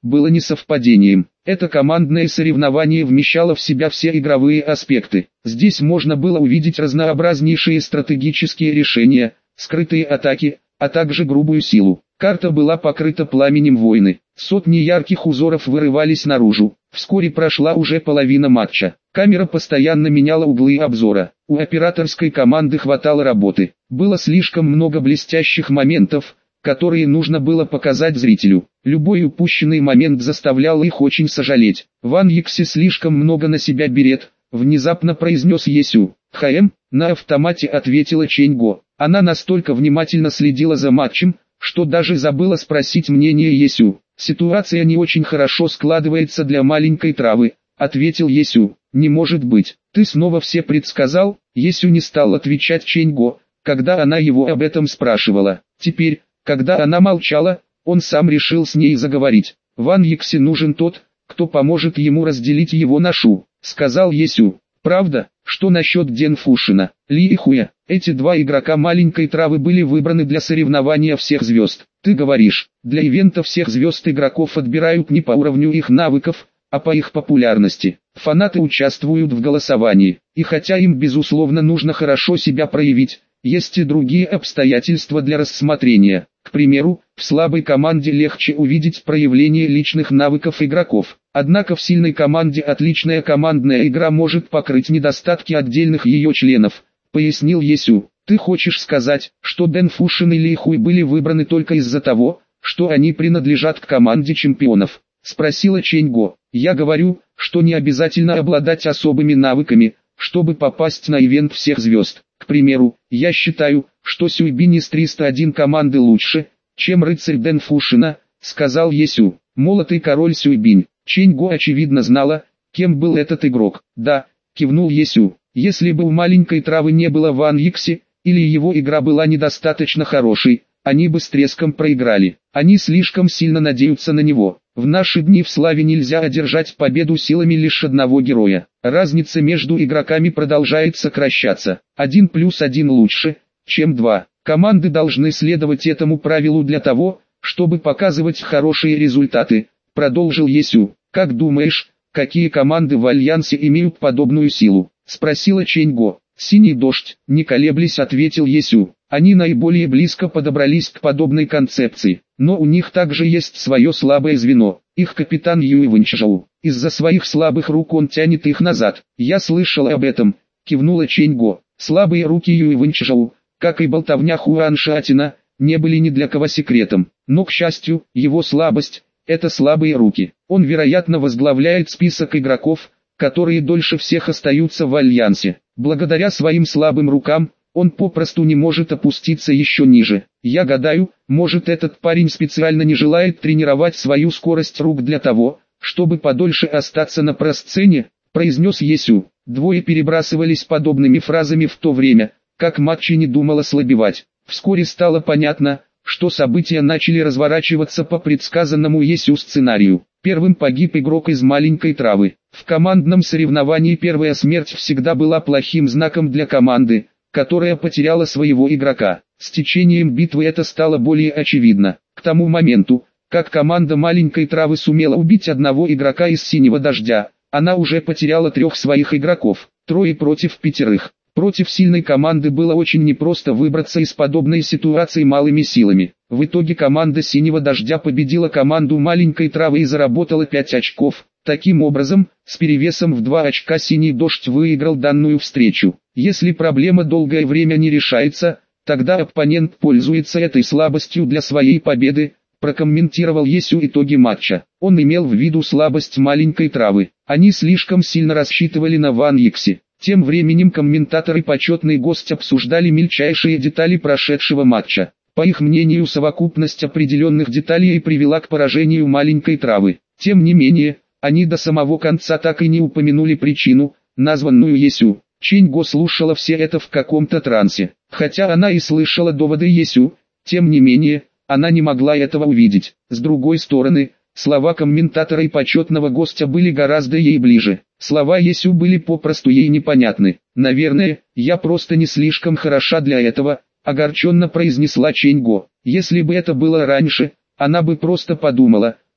было не совпадением. Это командное соревнование вмещало в себя все игровые аспекты. Здесь можно было увидеть разнообразнейшие стратегические решения, скрытые атаки, а также грубую силу. Карта была покрыта пламенем войны. Сотни ярких узоров вырывались наружу. Вскоре прошла уже половина матча. Камера постоянно меняла углы обзора. У операторской команды хватало работы. Было слишком много блестящих моментов, которые нужно было показать зрителю. Любой упущенный момент заставлял их очень сожалеть. «Ван Йикси слишком много на себя берет», — внезапно произнес Есю. «ХМ», — на автомате ответила Чэнь Го. Она настолько внимательно следила за матчем, что даже забыла спросить мнение Есю. «Ситуация не очень хорошо складывается для маленькой травы», — ответил Есю. «Не может быть, ты снова все предсказал?» Есю не стал отвечать Чэнь Го, когда она его об этом спрашивала. Теперь, когда она молчала, он сам решил с ней заговорить. «Ван Йикси нужен тот, кто поможет ему разделить его ношу», — сказал Есю. «Правда? Что насчет Дэн Фушина, Ли и Хуя? Эти два игрока маленькой травы были выбраны для соревнования всех звезд. Ты говоришь, для ивента всех звезд игроков отбирают не по уровню их навыков, а по их популярности. Фанаты участвуют в голосовании, и хотя им безусловно нужно хорошо себя проявить, есть и другие обстоятельства для рассмотрения. К примеру, в слабой команде легче увидеть проявление личных навыков игроков. Однако в сильной команде отличная командная игра может покрыть недостатки отдельных ее членов», — пояснил Есю. «Ты хочешь сказать, что Дэн Фушин и Ли Хуй были выбраны только из-за того, что они принадлежат к команде чемпионов?» — спросила Чэнь Го. «Я говорю, что не обязательно обладать особыми навыками, чтобы попасть на ивент всех звезд. К примеру, я считаю, что Сюйбинь из триста один команды лучше, чем рыцарь Дэн Фушина», — сказал Есю. «Молотый король Сюйбинь». Чэнь Го очевидно знала, кем был этот игрок. «Да», — кивнул Есю. «Если бы у маленькой травы не было Ван Йикси, или его игра была недостаточно хорошей, они бы с треском проиграли. Они слишком сильно надеются на него. В наши дни в славе нельзя одержать победу силами лишь одного героя. Разница между игроками продолжает сокращаться. Один плюс один лучше, чем два. Команды должны следовать этому правилу для того, чтобы показывать хорошие результаты», — продолжил Есю. «Как думаешь, какие команды в Альянсе имеют подобную силу?» — спросила Чэнь Го. «Синий дождь», — не колеблясь ответил Есю. «Они наиболее близко подобрались к подобной концепции, но у них также есть свое слабое звено, их капитан Юй Вэньчжоу. Из-за своих слабых рук он тянет их назад». «Я слышал об этом», — кивнула Чэнь Го. «Слабые руки Юй Вэньчжоу, как и болтовня Хуан Шатина, не были ни для кого секретом, но, к счастью, его слабость — это слабые руки. Он, вероятно, возглавляет список игроков, которые дольше всех остаются в Альянсе. Благодаря своим слабым рукам, он попросту не может опуститься еще ниже. Я гадаю, может этот парень специально не желает тренировать свою скорость рук для того, чтобы подольше остаться на просцене», — произнес Есю. Двое перебрасывались подобными фразами в то время, как матч не думал ослабевать. Вскоре стало понятно, что события начали разворачиваться по предсказанному Есю сценарию. Первым погиб игрок из маленькой травы. В командном соревновании первая смерть всегда была плохим знаком для команды, которая потеряла своего игрока. С течением битвы это стало более очевидно. К тому моменту, как команда маленькой травы сумела убить одного игрока из синего дождя, она уже потеряла трех своих игроков, трое против пятерых. Против сильной команды было очень непросто выбраться из подобной ситуации малыми силами. В итоге команда синего дождя победила команду маленькой травы и заработала пять очков. Таким образом, с перевесом в два очка синий дождь выиграл данную встречу. Если проблема долгое время не решается, тогда оппонент пользуется этой слабостью для своей победы, прокомментировал Есю итоги матча. Он имел в виду слабость маленькой травы. Они слишком сильно рассчитывали на Ван Йикси. Тем временем комментатор и почетный гость обсуждали мельчайшие детали прошедшего матча. По их мнению, совокупность определенных деталей и привела к поражению маленькой травы. Тем не менее, они до самого конца так и не упомянули причину, названную Есю. Чэнь Го слушала все это в каком-то трансе. Хотя она и слышала доводы Есю, тем не менее, она не могла этого увидеть. С другой стороны, слова комментатора и почетного гостя были гораздо ей ближе. Слова Есю были попросту ей непонятны. «Наверное, я просто не слишком хороша для этого», — огорченно произнесла Чэнь Го. Если бы это было раньше, она бы просто подумала,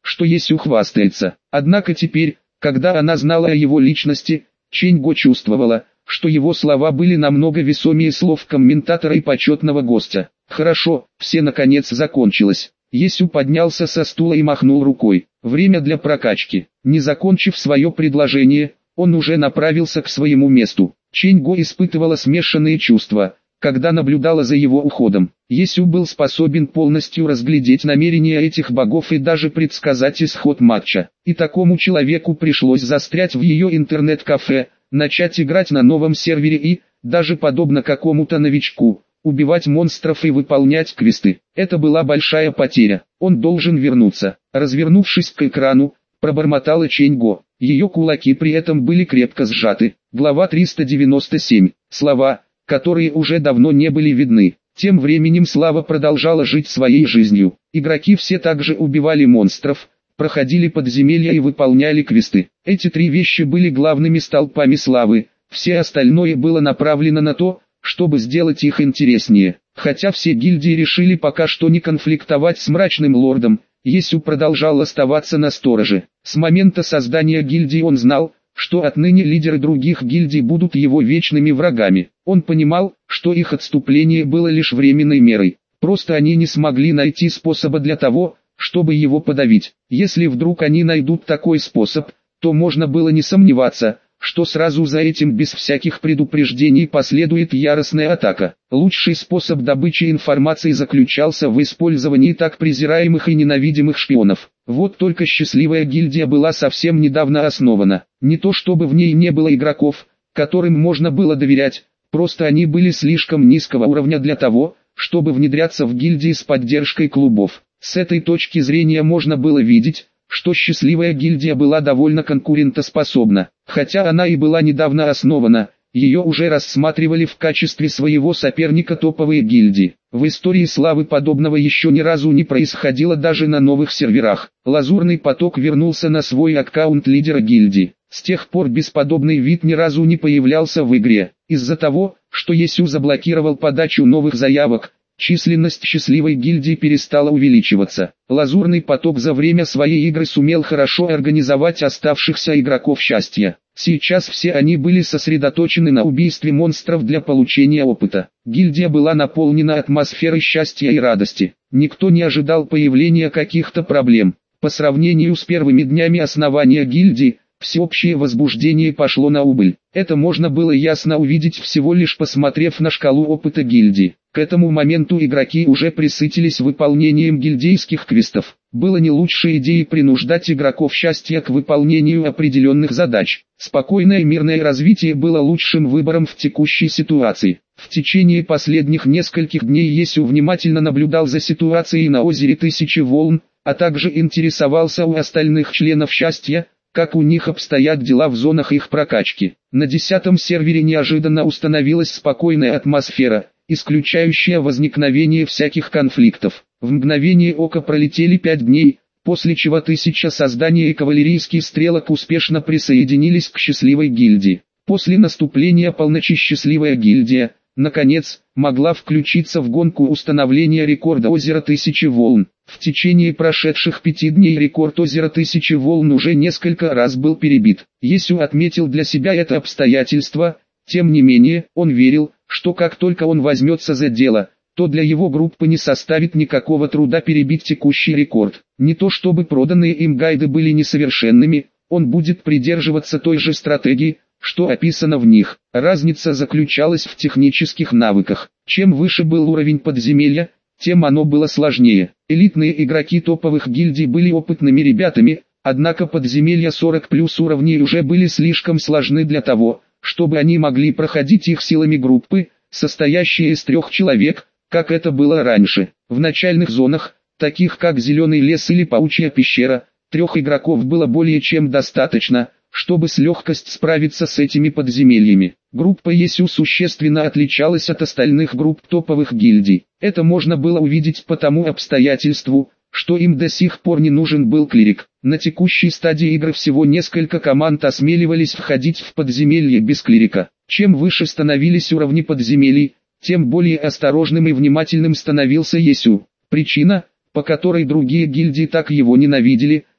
что Есю хвастается. Однако теперь, когда она знала о его личности, Чэнь-го чувствовала, что его слова были намного весомее слов комментатора и почетного гостя. Хорошо, все наконец закончилось. Есю поднялся со стула и махнул рукой. Время для прокачки. Не закончив свое предложение, он уже направился к своему месту. Чэнь-го испытывала смешанные чувства, когда наблюдала за его уходом. Есю был способен полностью разглядеть намерения этих богов и даже предсказать исход матча. И такому человеку пришлось застрять в ее интернет-кафе, начать играть на новом сервере и, даже подобно какому-то новичку, убивать монстров и выполнять квесты. Это была большая потеря. Он должен вернуться. Развернувшись к экрану, пробормотала Чэнь-го. Ее кулаки при этом были крепко сжаты. Глава триста девяносто семь. Слова, которые уже давно не были видны. Тем временем Слава продолжала жить своей жизнью. Игроки все также убивали монстров, проходили подземелья и выполняли квесты. Эти три вещи были главными столпами Славы. Все остальное было направлено на то, чтобы сделать их интереснее. Хотя все гильдии решили пока что не конфликтовать с Мрачным Лордом, Есю продолжал оставаться на стороже. С момента создания гильдии он знал, что отныне лидеры других гильдий будут его вечными врагами. Он понимал, что их отступление было лишь временной мерой. Просто они не смогли найти способа для того, чтобы его подавить. Если вдруг они найдут такой способ, то можно было не сомневаться, что сразу за этим без всяких предупреждений последует яростная атака. Лучший способ добычи информации заключался в использовании так презираемых и ненавидимых шпионов. Вот только счастливая гильдия была совсем недавно основана. Не то чтобы в ней не было игроков, которым можно было доверять, просто они были слишком низкого уровня для того, чтобы внедряться в гильдии с поддержкой клубов. С этой точки зрения можно было видеть, что счастливая гильдия была довольно конкурентоспособна. Хотя она и была недавно основана, ее уже рассматривали в качестве своего соперника топовые гильдии. В истории Славы подобного еще ни разу не происходило даже на новых серверах. Лазурный поток вернулся на свой аккаунт лидера гильдии. С тех пор бесподобный вид ни разу не появлялся в игре. Из-за того, что Есю заблокировал подачу новых заявок, численность счастливой гильдии перестала увеличиваться. Лазурный поток за время своей игры сумел хорошо организовать оставшихся игроков счастья. Сейчас все они были сосредоточены на убийстве монстров для получения опыта. Гильдия была наполнена атмосферой счастья и радости. Никто не ожидал появления каких-то проблем. По сравнению с первыми днями основания гильдии, всеобщее возбуждение пошло на убыль. Это можно было ясно увидеть всего лишь посмотрев на шкалу опыта гильдии. К этому моменту игроки уже пресытились выполнением гильдейских квестов. Было не лучшей идеей принуждать игроков счастья к выполнению определенных задач. Спокойное и мирное развитие было лучшим выбором в текущей ситуации. В течение последних нескольких дней Есю внимательно наблюдал за ситуацией на озере Тысячи Волн, а также интересовался у остальных членов счастья, как у них обстоят дела в зонах их прокачки. На десятом сервере неожиданно установилась спокойная атмосфера, исключающая возникновение всяких конфликтов. В мгновение ока пролетели пять дней, после чего тысяча создания и кавалерийский стрелок успешно присоединились к счастливой гильдии. После наступления полночи счастливая гильдия, наконец, могла включиться в гонку установления рекорда озера Тысячи Волн. В течение прошедших пяти дней рекорд озера Тысячи Волн уже несколько раз был перебит. Есю отметил для себя это обстоятельство, тем не менее, он верил, что как только он возьмется за дело, то для его группы не составит никакого труда перебить текущий рекорд. Не то чтобы проданные им гайды были несовершенными, он будет придерживаться той же стратегии, что описано в них. Разница заключалась в технических навыках. Чем выше был уровень подземелья, тем оно было сложнее. Элитные игроки топовых гильдий были опытными ребятами, однако подземелья сорок плюс уровней уже были слишком сложны для того, чтобы они могли проходить их силами группы, состоящей из трех человек, как это было раньше. В начальных зонах, таких как Зеленый лес или Паучья пещера, трех игроков было более чем достаточно, чтобы с легкостью справиться с этими подземельями. Группа Есю существенно отличалась от остальных групп топовых гильдий. Это можно было увидеть по тому обстоятельству, что им до сих пор не нужен был клирик. На текущей стадии игры всего несколько команд осмеливались входить в подземелье без клирика. Чем выше становились уровни подземелий, тем более осторожным и внимательным становился Есю. Причина, по которой другие гильдии так его ненавидели,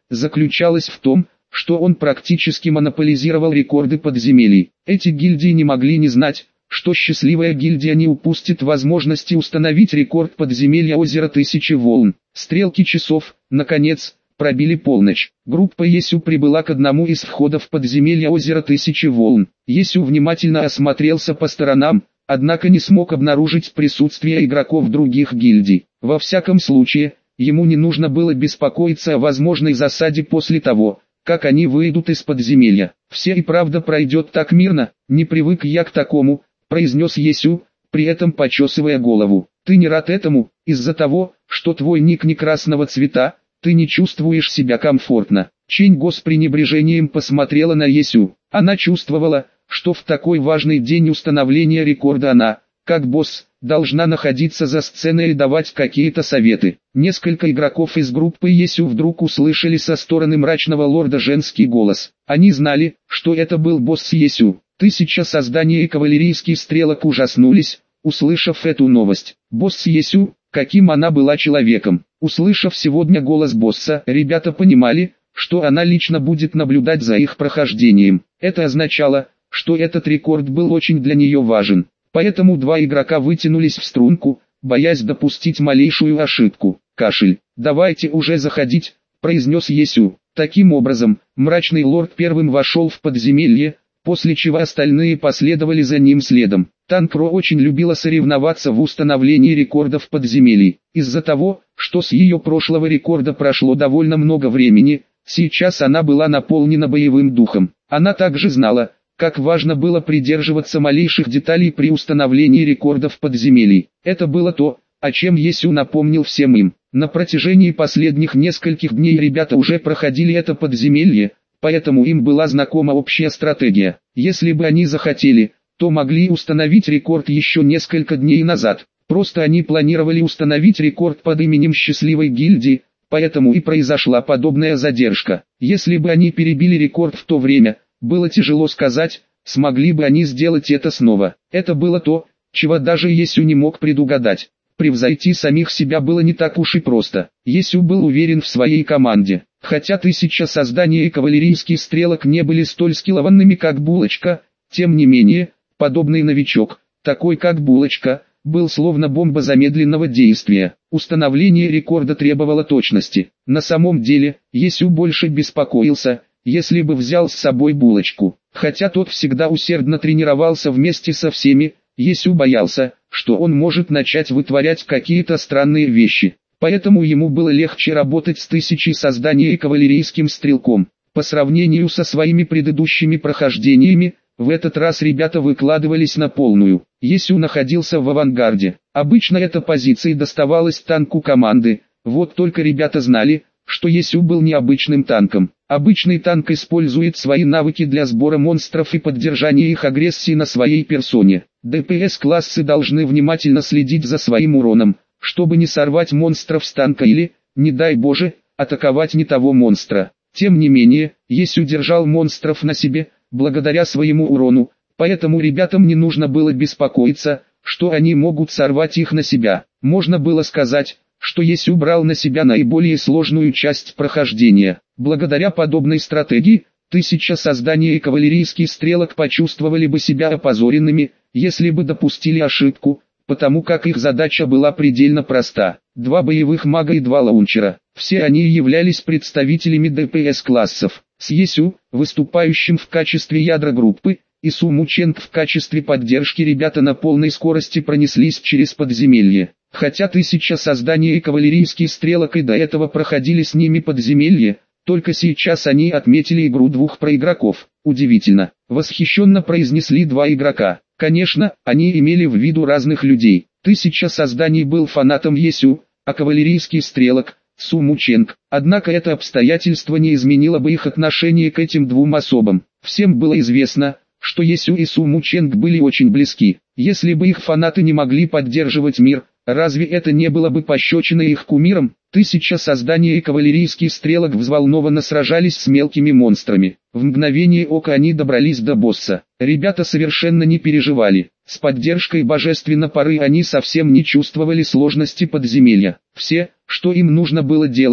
заключалась в том, что он практически монополизировал рекорды подземелий. Эти гильдии не могли не знать, что счастливая гильдия не упустит возможности установить рекорд подземелья озера Тысячи Волн. Стрелки часов, наконец, пробили полночь. Группа Есю прибыла к одному из входов подземелья озера Тысячи Волн. Есю внимательно осмотрелся по сторонам, однако не смог обнаружить присутствие игроков других гильдий. Во всяком случае, ему не нужно было беспокоиться о возможной засаде после того, как они выйдут из подземелья. «Все и правда пройдет так мирно, не привык я к такому», — произнес Есю, при этом почесывая голову. «Ты не рад этому, из-за того, что твой ник не красного цвета, ты не чувствуешь себя комфортно». Чэнь-го с пренебрежением посмотрела на Есю. Она чувствовала, что в такой важный день установления рекорда она, как босс, должна находиться за сценой и давать какие-то советы. Несколько игроков из группы Есю вдруг услышали со стороны мрачного лорда женский голос. Они знали, что это был босс Есю. Тысяча создания и кавалерийский стрелок ужаснулись, услышав эту новость. Босс Есю, каким она была человеком. Услышав сегодня голос босса, ребята понимали, что она лично будет наблюдать за их прохождением. Это означало, что этот рекорд был очень для нее важен. Поэтому два игрока вытянулись в струнку, боясь допустить малейшую ошибку. «Кашель, давайте уже заходить», — произнес Есю. Таким образом, мрачный лорд первым вошел в подземелье, после чего остальные последовали за ним следом. Танкро очень любила соревноваться в установлении рекордов подземелий. Из-за того, что с ее прошлого рекорда прошло довольно много времени, сейчас она была наполнена боевым духом. Она также знала, как важно было придерживаться малейших деталей при установлении рекордов подземелий. Это было то, о чем Есю напомнил всем им. На протяжении последних нескольких дней ребята уже проходили это подземелье, поэтому им была знакома общая стратегия. Если бы они захотели, то могли установить рекорд еще несколько дней назад. Просто они планировали установить рекорд под именем счастливой гильдии, поэтому и произошла подобная задержка. Если бы они перебили рекорд в то время, было тяжело сказать, смогли бы они сделать это снова. Это было то, чего даже Есю не мог предугадать. Превзойти самих себя было не так уж и просто. Есю был уверен в своей команде. Хотя тысяча создания и кавалерийский стрелок не были столь скиллованными как Булочка, тем не менее, подобный новичок, такой как Булочка, был словно бомба замедленного действия. Установление рекорда требовало точности. На самом деле, Есю больше беспокоился, если бы взял с собой Булочку. Хотя тот всегда усердно тренировался вместе со всеми, Есю боялся, что он может начать вытворять какие-то странные вещи. Поэтому ему было легче работать с тысячей создания и кавалерийским стрелком. По сравнению со своими предыдущими прохождениями, в этот раз ребята выкладывались на полную. Есю находился в авангарде. Обычно эта позиция доставалась танку команды, вот только ребята знали, что Есю был необычным танком. Обычный танк использует свои навыки для сбора монстров и поддержания их агрессии на своей персоне. ДПС-классы должны внимательно следить за своим уроном, чтобы не сорвать монстров с танка или, не дай боже, атаковать не того монстра. Тем не менее, Есю держал монстров на себе, благодаря своему урону, поэтому ребятам не нужно было беспокоиться, что они могут сорвать их на себя. Можно было сказать, что Есю брал на себя наиболее сложную часть прохождения. Благодаря подобной стратегии, тысяча создания и кавалерийский стрелок почувствовали бы себя опозоренными, если бы допустили ошибку, потому как их задача была предельно проста. Два боевых мага и два лаунчера. Все они являлись представителями ДПС-классов. С Есю, выступающим в качестве ядра группы, и Су Мученг в качестве поддержки ребята на полной скорости пронеслись через подземелье. Хотя тысяча создания и кавалерийский стрелок и до этого проходили с ними подземелье, только сейчас они отметили игру двух проигроков. Удивительно, восхищенно произнесли два игрока. Конечно, они имели в виду разных людей. Тысяча созданий был фанатом Есю, а кавалерийский стрелок – Су Мученг. Однако это обстоятельство не изменило бы их отношение к этим двум особам. Всем было известно, что Есю и Су Мученг были очень близки. Если бы их фанаты не могли поддерживать мир, разве это не было бы пощечиной их кумирам? Тысяча создания и кавалерийский стрелок взволнованно сражались с мелкими монстрами. В мгновение ока они добрались до босса. Ребята совершенно не переживали. С поддержкой божественной поры они совсем не чувствовали сложности подземелья. Все, что им нужно было делать,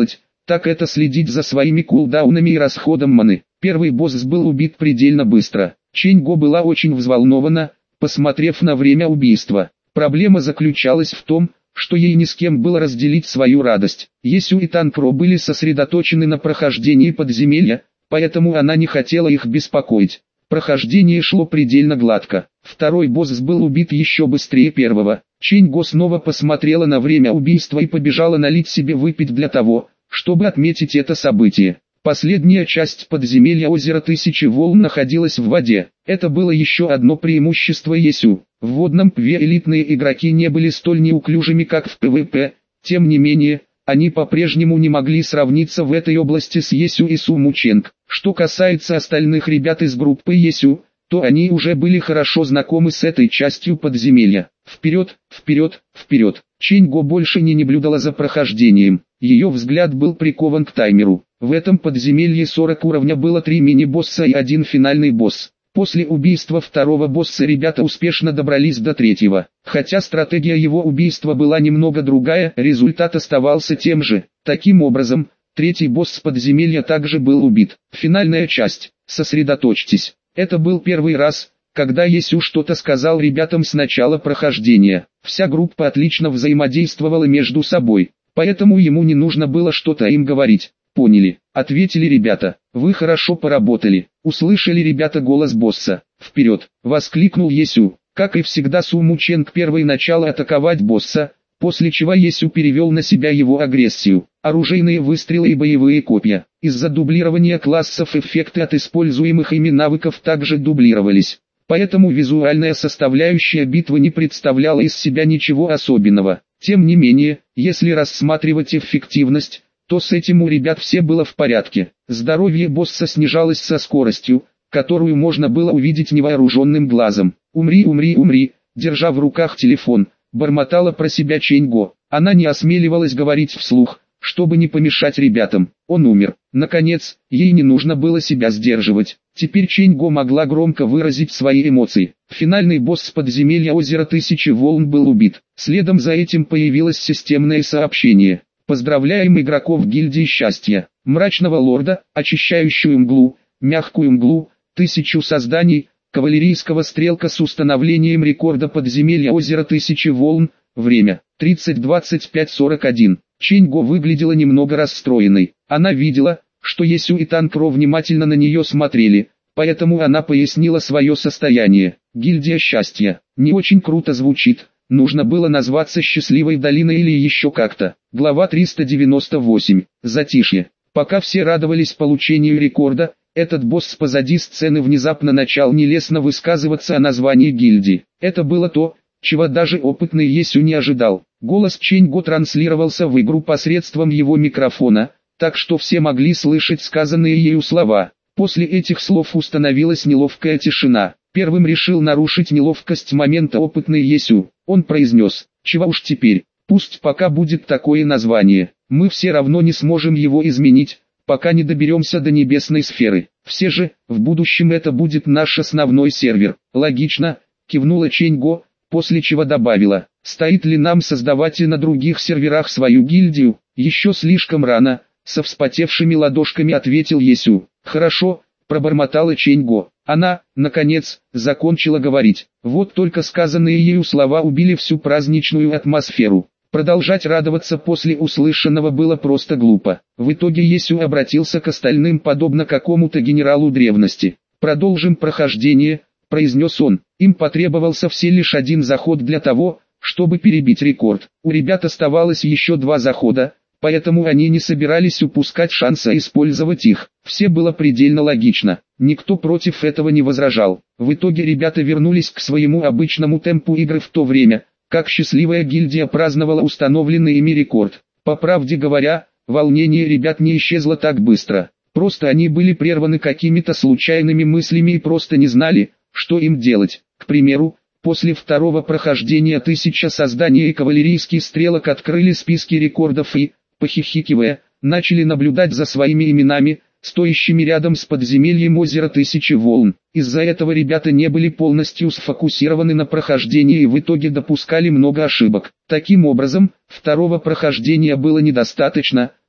так это следить за своими кулдаунами и расходом маны. Первый босс был убит предельно быстро. Чэнь-Го была очень взволнована, посмотрев на время убийства. Проблема заключалась в том, что ей ни с кем было разделить свою радость. Есю и Танкро были сосредоточены на прохождении подземелья, поэтому она не хотела их беспокоить. Прохождение шло предельно гладко. Второй босс был убит еще быстрее первого. Чэнь-Го снова посмотрела на время убийства и побежала налить себе выпить для того, чтобы отметить это событие. Последняя часть подземелья озера Тысячи Волн находилась в воде. Это было еще одно преимущество Есю. В водном пве элитные игроки не были столь неуклюжими, как в ПВП, тем не менее, они по-прежнему не могли сравниться в этой области с Есю и Су Мученг. Что касается остальных ребят из группы Есю, то они уже были хорошо знакомы с этой частью подземелья. Вперед, вперед, вперед. Чэнь-Го больше не наблюдала за прохождением. Ее взгляд был прикован к таймеру. В этом подземелье сорок уровня было три мини-босса и один финальный босс. После убийства второго босса ребята успешно добрались до третьего. Хотя стратегия его убийства была немного другая, результат оставался тем же. Таким образом, третий босс подземелья также был убит. Финальная часть. Сосредоточьтесь. Это был первый раз, когда Есю что-то сказал ребятам с начала прохождения. Вся группа отлично взаимодействовала между собой, поэтому ему не нужно было что-то им говорить. «Поняли», — ответили ребята. «Вы хорошо поработали». Услышали ребята голос босса. «Вперед!» — воскликнул Есю. Как и всегда, Су Мученг первый начал атаковать босса, после чего Есю перевел на себя его агрессию. Оружейные выстрелы и боевые копья. Из-за дублирования классов эффекты от используемых ими навыков также дублировались. Поэтому визуальная составляющая битвы не представляла из себя ничего особенного. Тем не менее, если рассматривать эффективность, то с этим у ребят все было в порядке. Здоровье босса снижалось со скоростью, которую можно было увидеть невооруженным глазом. «Умри, умри, умри», держа в руках телефон, бормотала про себя Чэнь-Го. Она не осмеливалась говорить вслух, чтобы не помешать ребятам. Он умер. Наконец, ей не нужно было себя сдерживать. Теперь Чэнь-Го могла громко выразить свои эмоции. Финальный босс подземелья озера Тысячи Волн был убит. Следом за этим появилось системное сообщение. Поздравляем игроков гильдии счастья, мрачного лорда, очищающую мглу, мягкую мглу, тысячу созданий, кавалерийского стрелка с установлением рекорда подземелья озера Тысячи Волн, время тридцать двадцать пять сорок один. Чэнь-Го выглядела немного расстроенной. Она видела, что Есю и Танкро внимательно на нее смотрели, поэтому она пояснила свое состояние. Гильдия счастья. Не очень круто звучит. Нужно было назваться Счастливой долиной или еще как-то. Глава триста девяносто восемь. Затишье. Пока все радовались получению рекорда, этот босс позади сцены внезапно начал нелестно высказываться о названии гильдии. Это было то, чего даже опытный Есю не ожидал. Голос Чэнь-Го транслировался в игру посредством его микрофона, так что все могли слышать сказанные ею слова. После этих слов установилась неловкая тишина. Первым решил нарушить неловкость момента опытный Есю. Он произнес: «Чего уж теперь, пусть пока будет такое название, мы все равно не сможем его изменить, пока не доберемся до небесной сферы. Все же, в будущем это будет наш основной сервер». «Логично», кивнула Чэнь-Го, после чего добавила: «Стоит ли нам создавать и на других серверах свою гильдию?» «Еще слишком рано», со вспотевшими ладошками ответил Есю. «Хорошо», пробормотала Чэнь-Го. Она, наконец, закончила говорить. Вот только сказанные ею слова убили всю праздничную атмосферу. Продолжать радоваться после услышанного было просто глупо. В итоге Есю обратился к остальным подобно какому-то генералу древности. «Продолжим прохождение», — произнес он. Им потребовался все лишь один заход для того, чтобы перебить рекорд. У ребят оставалось еще два захода, поэтому они не собирались упускать шанса использовать их. Все было предельно логично. Никто против этого не возражал. В итоге ребята вернулись к своему обычному темпу игры в то время, как счастливая гильдия праздновала установленный ими рекорд. По правде говоря, волнение ребят не исчезло так быстро. Просто они были прерваны какими-то случайными мыслями и просто не знали, что им делать. К примеру, после второго прохождения тысяча созданий и кавалерийский стрелок открыли списки рекордов и, похихикивая, начали наблюдать за своими именами, стоящими рядом с подземельем озера Тысячи Волн. Из-за этого ребята не были полностью сфокусированы на прохождении и в итоге допускали много ошибок. Таким образом, второго прохождения было недостаточно,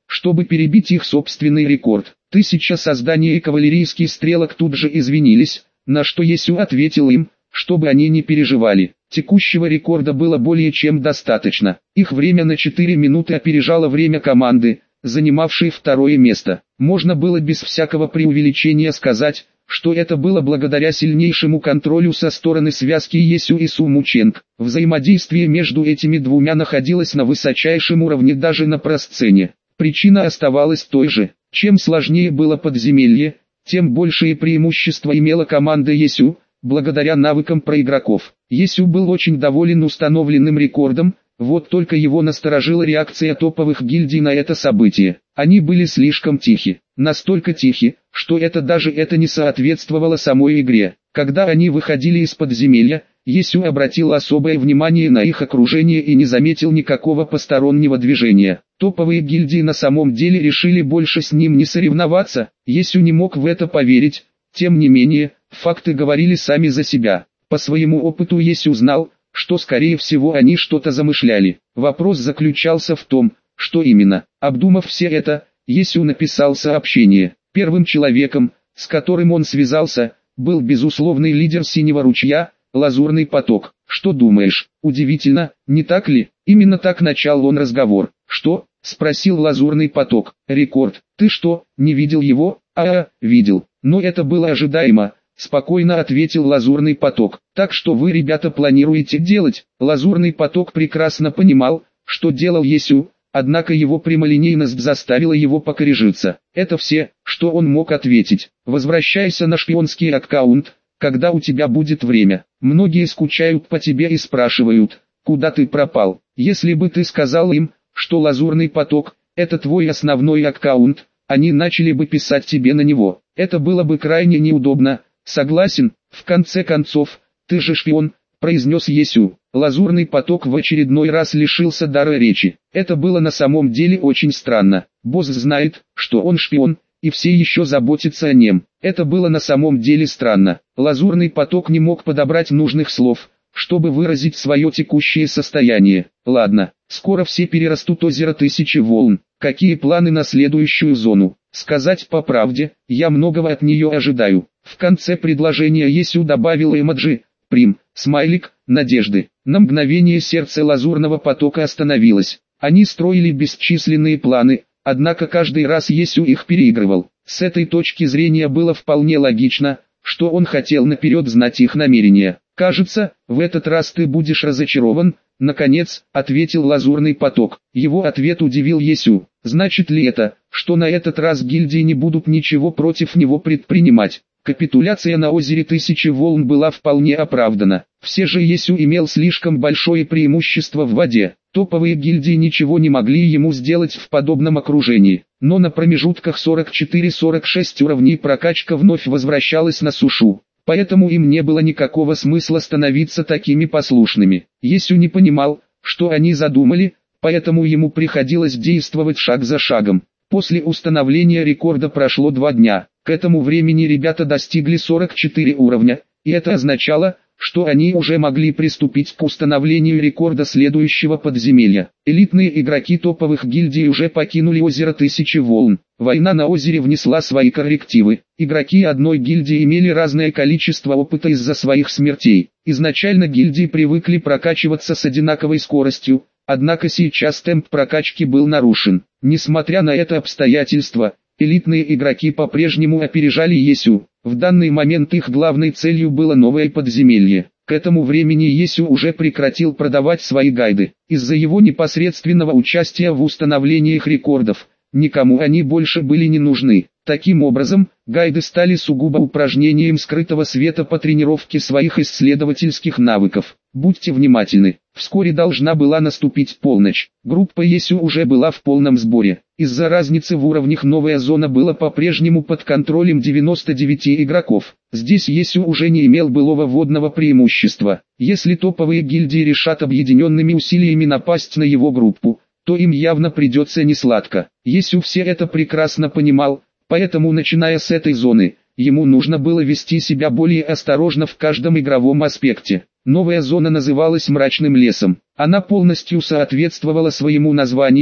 чтобы перебить их собственный рекорд. Тысяча создания и кавалерийский стрелок тут же извинились, на что Есю ответил им, чтобы они не переживали. Текущего рекорда было более чем достаточно. Их время на четыре минуты опережало время команды, занимавшей второе место. Можно было без всякого преувеличения сказать, что это было благодаря сильнейшему контролю со стороны связки Есю и Су Мученг. Взаимодействие между этими двумя находилось на высочайшем уровне даже на просцене. Причина оставалась той же. Чем сложнее было подземелье, тем большее преимущество имела команда Есю, благодаря навыкам проигроков. Есю был очень доволен установленным рекордом, вот только его насторожила реакция топовых гильдий на это событие. Они были слишком тихи, настолько тихи, что это даже это не соответствовало самой игре. Когда они выходили из подземелья, Есю обратил особое внимание на их окружение и не заметил никакого постороннего движения. Топовые гильдии на самом деле решили больше с ним не соревноваться, Есю не мог в это поверить. Тем не менее, факты говорили сами за себя. По своему опыту Есю знал, что скорее всего они что-то замышляли. Вопрос заключался в том, что именно. Обдумав все это, Есю написал сообщение. Первым человеком, с которым он связался, был безусловный лидер Синего ручья, Лазурный поток. «Что думаешь? Удивительно, не так ли?» Именно так начал он разговор. «Что?» – спросил Лазурный поток. «Рекорд. Ты что, не видел его?» «А, видел. Но это было ожидаемо», – спокойно ответил Лазурный поток. «Так что вы, ребята, планируете делать?» Лазурный поток прекрасно понимал, что делал Есю, однако его прямолинейность заставила его покорежиться. Это все, что он мог ответить. «Возвращайся на шпионский аккаунт, когда у тебя будет время. Многие скучают по тебе и спрашивают, куда ты пропал. Если бы ты сказал им, что Лазурный поток – это твой основной аккаунт, они начали бы писать тебе на него. Это было бы крайне неудобно». «Согласен, в конце концов, ты же шпион», – произнес Есю. Лазурный поток в очередной раз лишился дара речи. Это было на самом деле очень странно. Босс знает, что он шпион, и все еще заботятся о нем. Это было на самом деле странно. Лазурный поток не мог подобрать нужных слов, чтобы выразить свое текущее состояние. Ладно, скоро все перерастут озеро Тысячи Волн. Какие планы на следующую зону? Сказать по правде, я многого от нее ожидаю. В конце предложения Есю добавил эмоджи, прим, смайлик, надежды. На мгновение сердце Лазурного потока остановилось. Они строили бесчисленные планы, однако каждый раз Есю их переигрывал. С этой точки зрения было вполне логично, что он хотел наперед знать их намерения. «Кажется, в этот раз ты будешь разочарован», — наконец, ответил Лазурный поток. Его ответ удивил Есю. Значит ли это, что на этот раз гильдии не будут ничего против него предпринимать? Капитуляция на озере Тысячи Волн была вполне оправдана. Все же Есю имел слишком большое преимущество в воде. Топовые гильдии ничего не могли ему сделать в подобном окружении. Но на промежутках сорок четыре сорок шесть уровней прокачка вновь возвращалась на сушу. Поэтому им не было никакого смысла становиться такими послушными. Есю не понимал, что они задумали, поэтому ему приходилось действовать шаг за шагом. После установления рекорда прошло два дня. К этому времени ребята достигли сорок четыре уровня, и это означало, что они уже могли приступить к установлению рекорда следующего подземелья. Элитные игроки топовых гильдий уже покинули озеро Тысячи Волн. Война на озере внесла свои коррективы. Игроки одной гильдии имели разное количество опыта из-за своих смертей. Изначально гильдии привыкли прокачиваться с одинаковой скоростью, однако сейчас темп прокачки был нарушен. Несмотря на это обстоятельство, элитные игроки по-прежнему опережали Есю. В данный момент их главной целью было новое подземелье. К этому времени Есю уже прекратил продавать свои гайды. Из-за его непосредственного участия в установлении их рекордов, никому они больше были не нужны. Таким образом, гайды стали сугубо упражнением скрытого света по тренировке своих исследовательских навыков. Будьте внимательны, вскоре должна была наступить полночь. Группа Есю уже была в полном сборе. Из-за разницы в уровнях новая зона была по-прежнему под контролем девяноста девяти игроков. Здесь Есю уже не имел былого водного преимущества. Если топовые гильдии решат объединенными усилиями напасть на его группу, то им явно придется несладко. Есю все это прекрасно понимал, поэтому начиная с этой зоны, ему нужно было вести себя более осторожно в каждом игровом аспекте. Новая зона называлась Мрачным лесом. Она полностью соответствовала своему названию,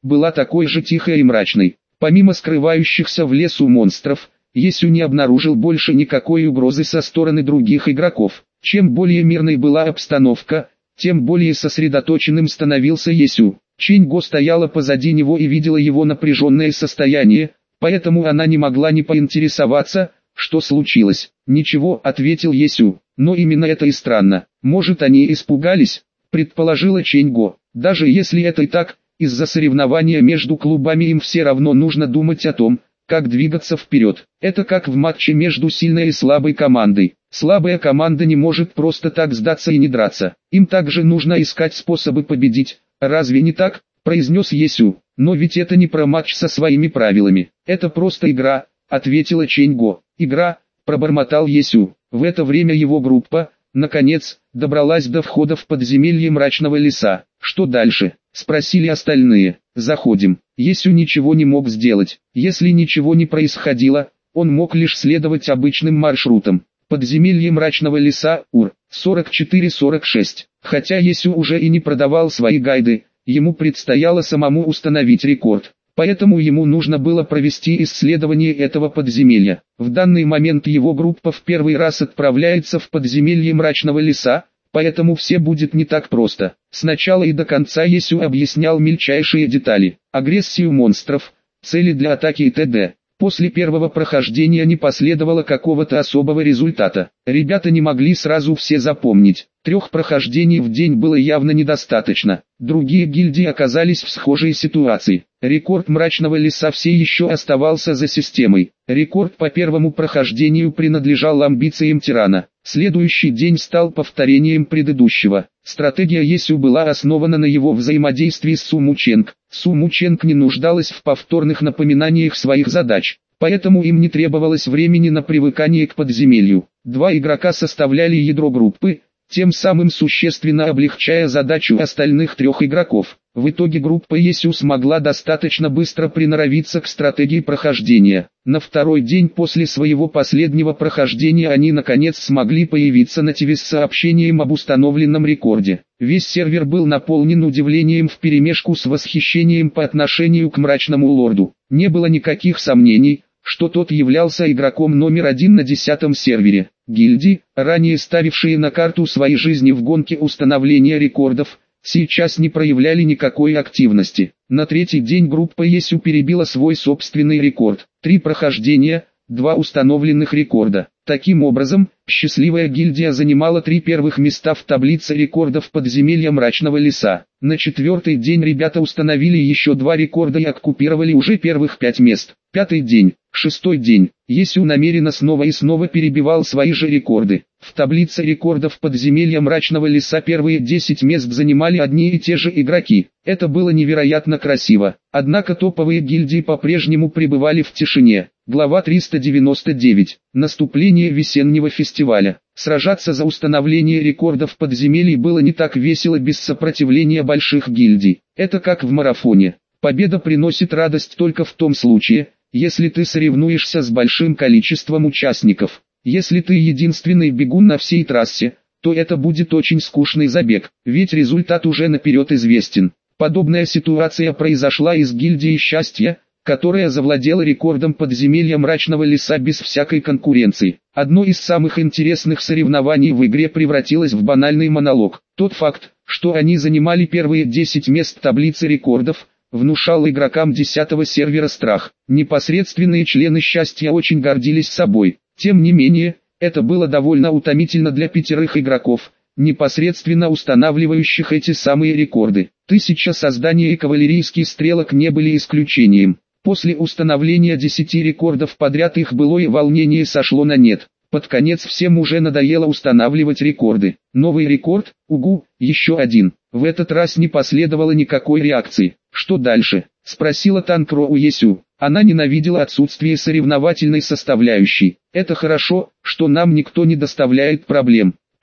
была такой же тихой и мрачной. Помимо скрывающихся в лесу монстров, Есю не обнаружил больше никакой угрозы со стороны других игроков. Чем более мирной была обстановка, тем более сосредоточенным становился Есю. Чэнь-Го стояла позади него и видела его напряженное состояние, поэтому она не могла не поинтересоваться, что случилось. «Ничего», — ответил Есю, — «но именно это и странно. Может, они испугались?» — предположила Чэнь-Го. «Даже если это и так, из-за соревнования между клубами им все равно нужно думать о том, как двигаться вперед. Это как в матче между сильной и слабой командой. Слабая команда не может просто так сдаться и не драться. Им также нужно искать способы победить. Разве не так?» — произнес Есю. «Но ведь это не про матч со своими правилами. Это просто игра», — ответила Чэнь-Го. «Игра», — пробормотал Есю. В это время его группа, наконец, добралась до входа в подземелье мрачного леса. «Что дальше?» — спросили остальные. «Заходим». Есю ничего не мог сделать. Если ничего не происходило, он мог лишь следовать обычным маршрутам. Подземелье мрачного леса, Ур, сорок четыре сорок шесть. Хотя Есю уже и не продавал свои гайды, ему предстояло самому установить рекорд. Поэтому ему нужно было провести исследование этого подземелья. В данный момент его группа в первый раз отправляется в подземелье мрачного леса, поэтому все будет не так просто. Сначала и до конца Есю объяснял мельчайшие детали, агрессию монстров, цели для атаки и т.д. После первого прохождения не последовало какого-то особого результата. Ребята не могли сразу все запомнить. Трех прохождений в день было явно недостаточно. Другие гильдии оказались в схожей ситуации. Рекорд мрачного леса все еще оставался за системой. Рекорд по первому прохождению принадлежал амбициям тирана. Следующий день стал повторением предыдущего. Стратегия Есю была основана на его взаимодействии с Суму Ченг. Суму Ченг не нуждалась в повторных напоминаниях своих задач, поэтому им не требовалось времени на привыкание к подземелью. Два игрока составляли ядро группы, тем самым существенно облегчая задачу остальных трех игроков. В итоге группа Есю смогла достаточно быстро приноровиться к стратегии прохождения. На второй день после своего последнего прохождения они наконец смогли появиться на ТВ с сообщением об установленном рекорде. Весь сервер был наполнен удивлением вперемешку с восхищением по отношению к мрачному лорду. Не было никаких сомнений, что тот являлся игроком номер один на десятом сервере. Гильдии, ранее ставившие на карту свои жизни в гонке установления рекордов, сейчас не проявляли никакой активности. На третий день группа Есю перебила свой собственный рекорд. Три прохождения, два установленных рекорда. Таким образом, счастливая гильдия занимала три первых места в таблице рекордов подземелья мрачного леса. На четвертый день ребята установили еще два рекорда и оккупировали уже первых пять мест. Пятый день, шестой день, Есю намеренно снова и снова перебивал свои же рекорды. В таблице рекордов подземелья мрачного леса первые десять мест занимали одни и те же игроки. Это было невероятно красиво. Однако топовые гильдии по-прежнему пребывали в тишине. Глава триста девяносто девять. Наступление весеннего фестиваля. Сражаться за установление рекордов подземелий было не так весело без сопротивления больших гильдий. Это как в марафоне. Победа приносит радость только в том случае, если ты соревнуешься с большим количеством участников. Если ты единственный бегун на всей трассе, то это будет очень скучный забег, ведь результат уже наперед известен. Подобная ситуация произошла из гильдии счастья, которая завладела рекордом подземелья мрачного леса без всякой конкуренции. Одно из самых интересных соревнований в игре превратилось в банальный монолог. Тот факт, что они занимали первые десять мест таблицы рекордов, внушал игрокам десятого сервера страх. Непосредственные члены счастья очень гордились собой. Тем не менее, это было довольно утомительно для пятерых игроков, непосредственно устанавливающих эти самые рекорды. Тысяча созданий и кавалерийских стрелок не были исключением. После установления десяти рекордов подряд их былое волнение сошло на нет. Под конец всем уже надоело устанавливать рекорды. Новый рекорд, угу, еще один. В этот раз не последовало никакой реакции. «Что дальше?» — спросила Танкро у Есю. Она ненавидела отсутствие соревновательной составляющей. «Это хорошо, что нам никто не доставляет проблем»,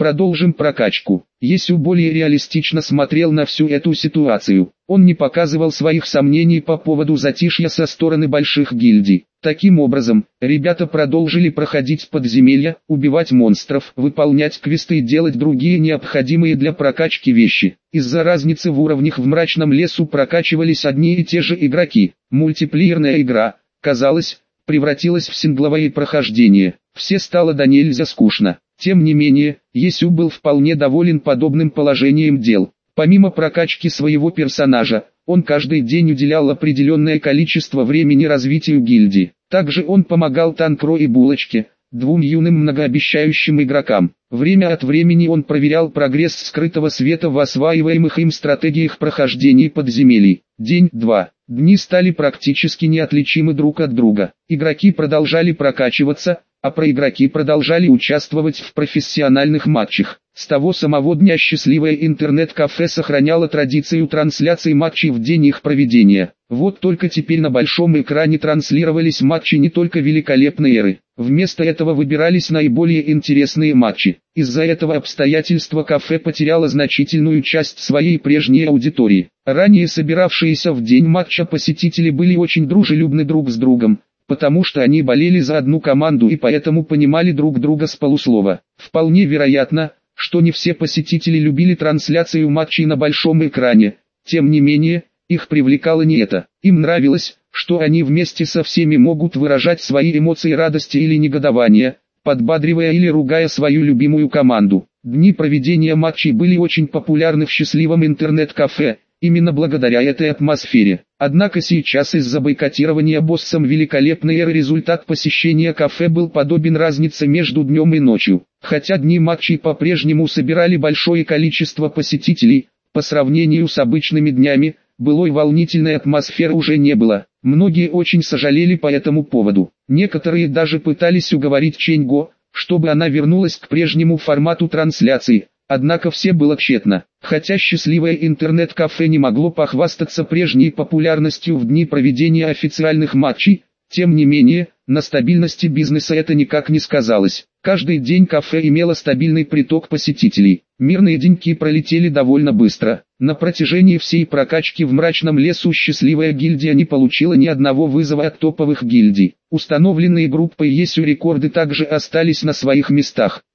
Продолжим прокачку. Есю более реалистично смотрел на всю эту ситуацию. Он не показывал своих сомнений по поводу затишья со стороны больших гильдий. Таким образом, ребята продолжили проходить подземелья, убивать монстров, выполнять квесты и делать другие необходимые для прокачки вещи. Из-за разницы в уровнях в мрачном лесу прокачивались одни и те же игроки. Мультиплеерная игра, казалось, превратилась в сингловое прохождение. Все стало до нельзя скучно. Тем не менее, Есю был вполне доволен подобным положением дел. Помимо прокачки своего персонажа, он каждый день уделял определенное количество времени развитию гильдии. Также он помогал Танкро и Булочке, двум юным многообещающим игрокам. Время от времени он проверял прогресс скрытого света в осваиваемых им стратегиях прохождения подземелий. День-два. Дни стали практически неотличимы друг от друга. Игроки продолжали прокачиваться, а проигроки продолжали участвовать в профессиональных матчах. С того самого дня счастливое интернет-кафе сохраняло традицию трансляции матчей в день их проведения. Вот только теперь на большом экране транслировались матчи не только великолепной эры. Вместо этого выбирались наиболее интересные матчи. Из-за этого обстоятельства кафе потеряло значительную часть своей прежней аудитории. Ранее собиравшиеся в день матча посетители были очень дружелюбны друг с другом, потому что они болели за одну команду и поэтому понимали друг друга с полуслова. Вполне вероятно, что не все посетители любили трансляцию матчей на большом экране, тем не менее, их привлекало не это. Им нравилось, что они вместе со всеми могут выражать свои эмоции радости или негодования, подбадривая или ругая свою любимую команду. Дни проведения матчей были очень популярны в счастливом интернет-кафе, именно благодаря этой атмосфере. Однако сейчас из-за бойкотирования боссом великолепной эры результат посещения кафе был подобен разнице между днем и ночью. Хотя дни матчей по-прежнему собирали большое количество посетителей, по сравнению с обычными днями, былой волнительной атмосферы уже не было. Многие очень сожалели по этому поводу. Некоторые даже пытались уговорить Ченьго, чтобы она вернулась к прежнему формату трансляции. Однако все было тщетно. Хотя счастливое интернет-кафе не могло похвастаться прежней популярностью в дни проведения официальных матчей, тем не менее, на стабильности бизнеса это никак не сказалось. Каждый день кафе имело стабильный приток посетителей. Мирные деньки пролетели довольно быстро. На протяжении всей прокачки в мрачном лесу счастливая гильдия не получила ни одного вызова от топовых гильдий. Установленные группой Есю рекорды также остались на своих местах.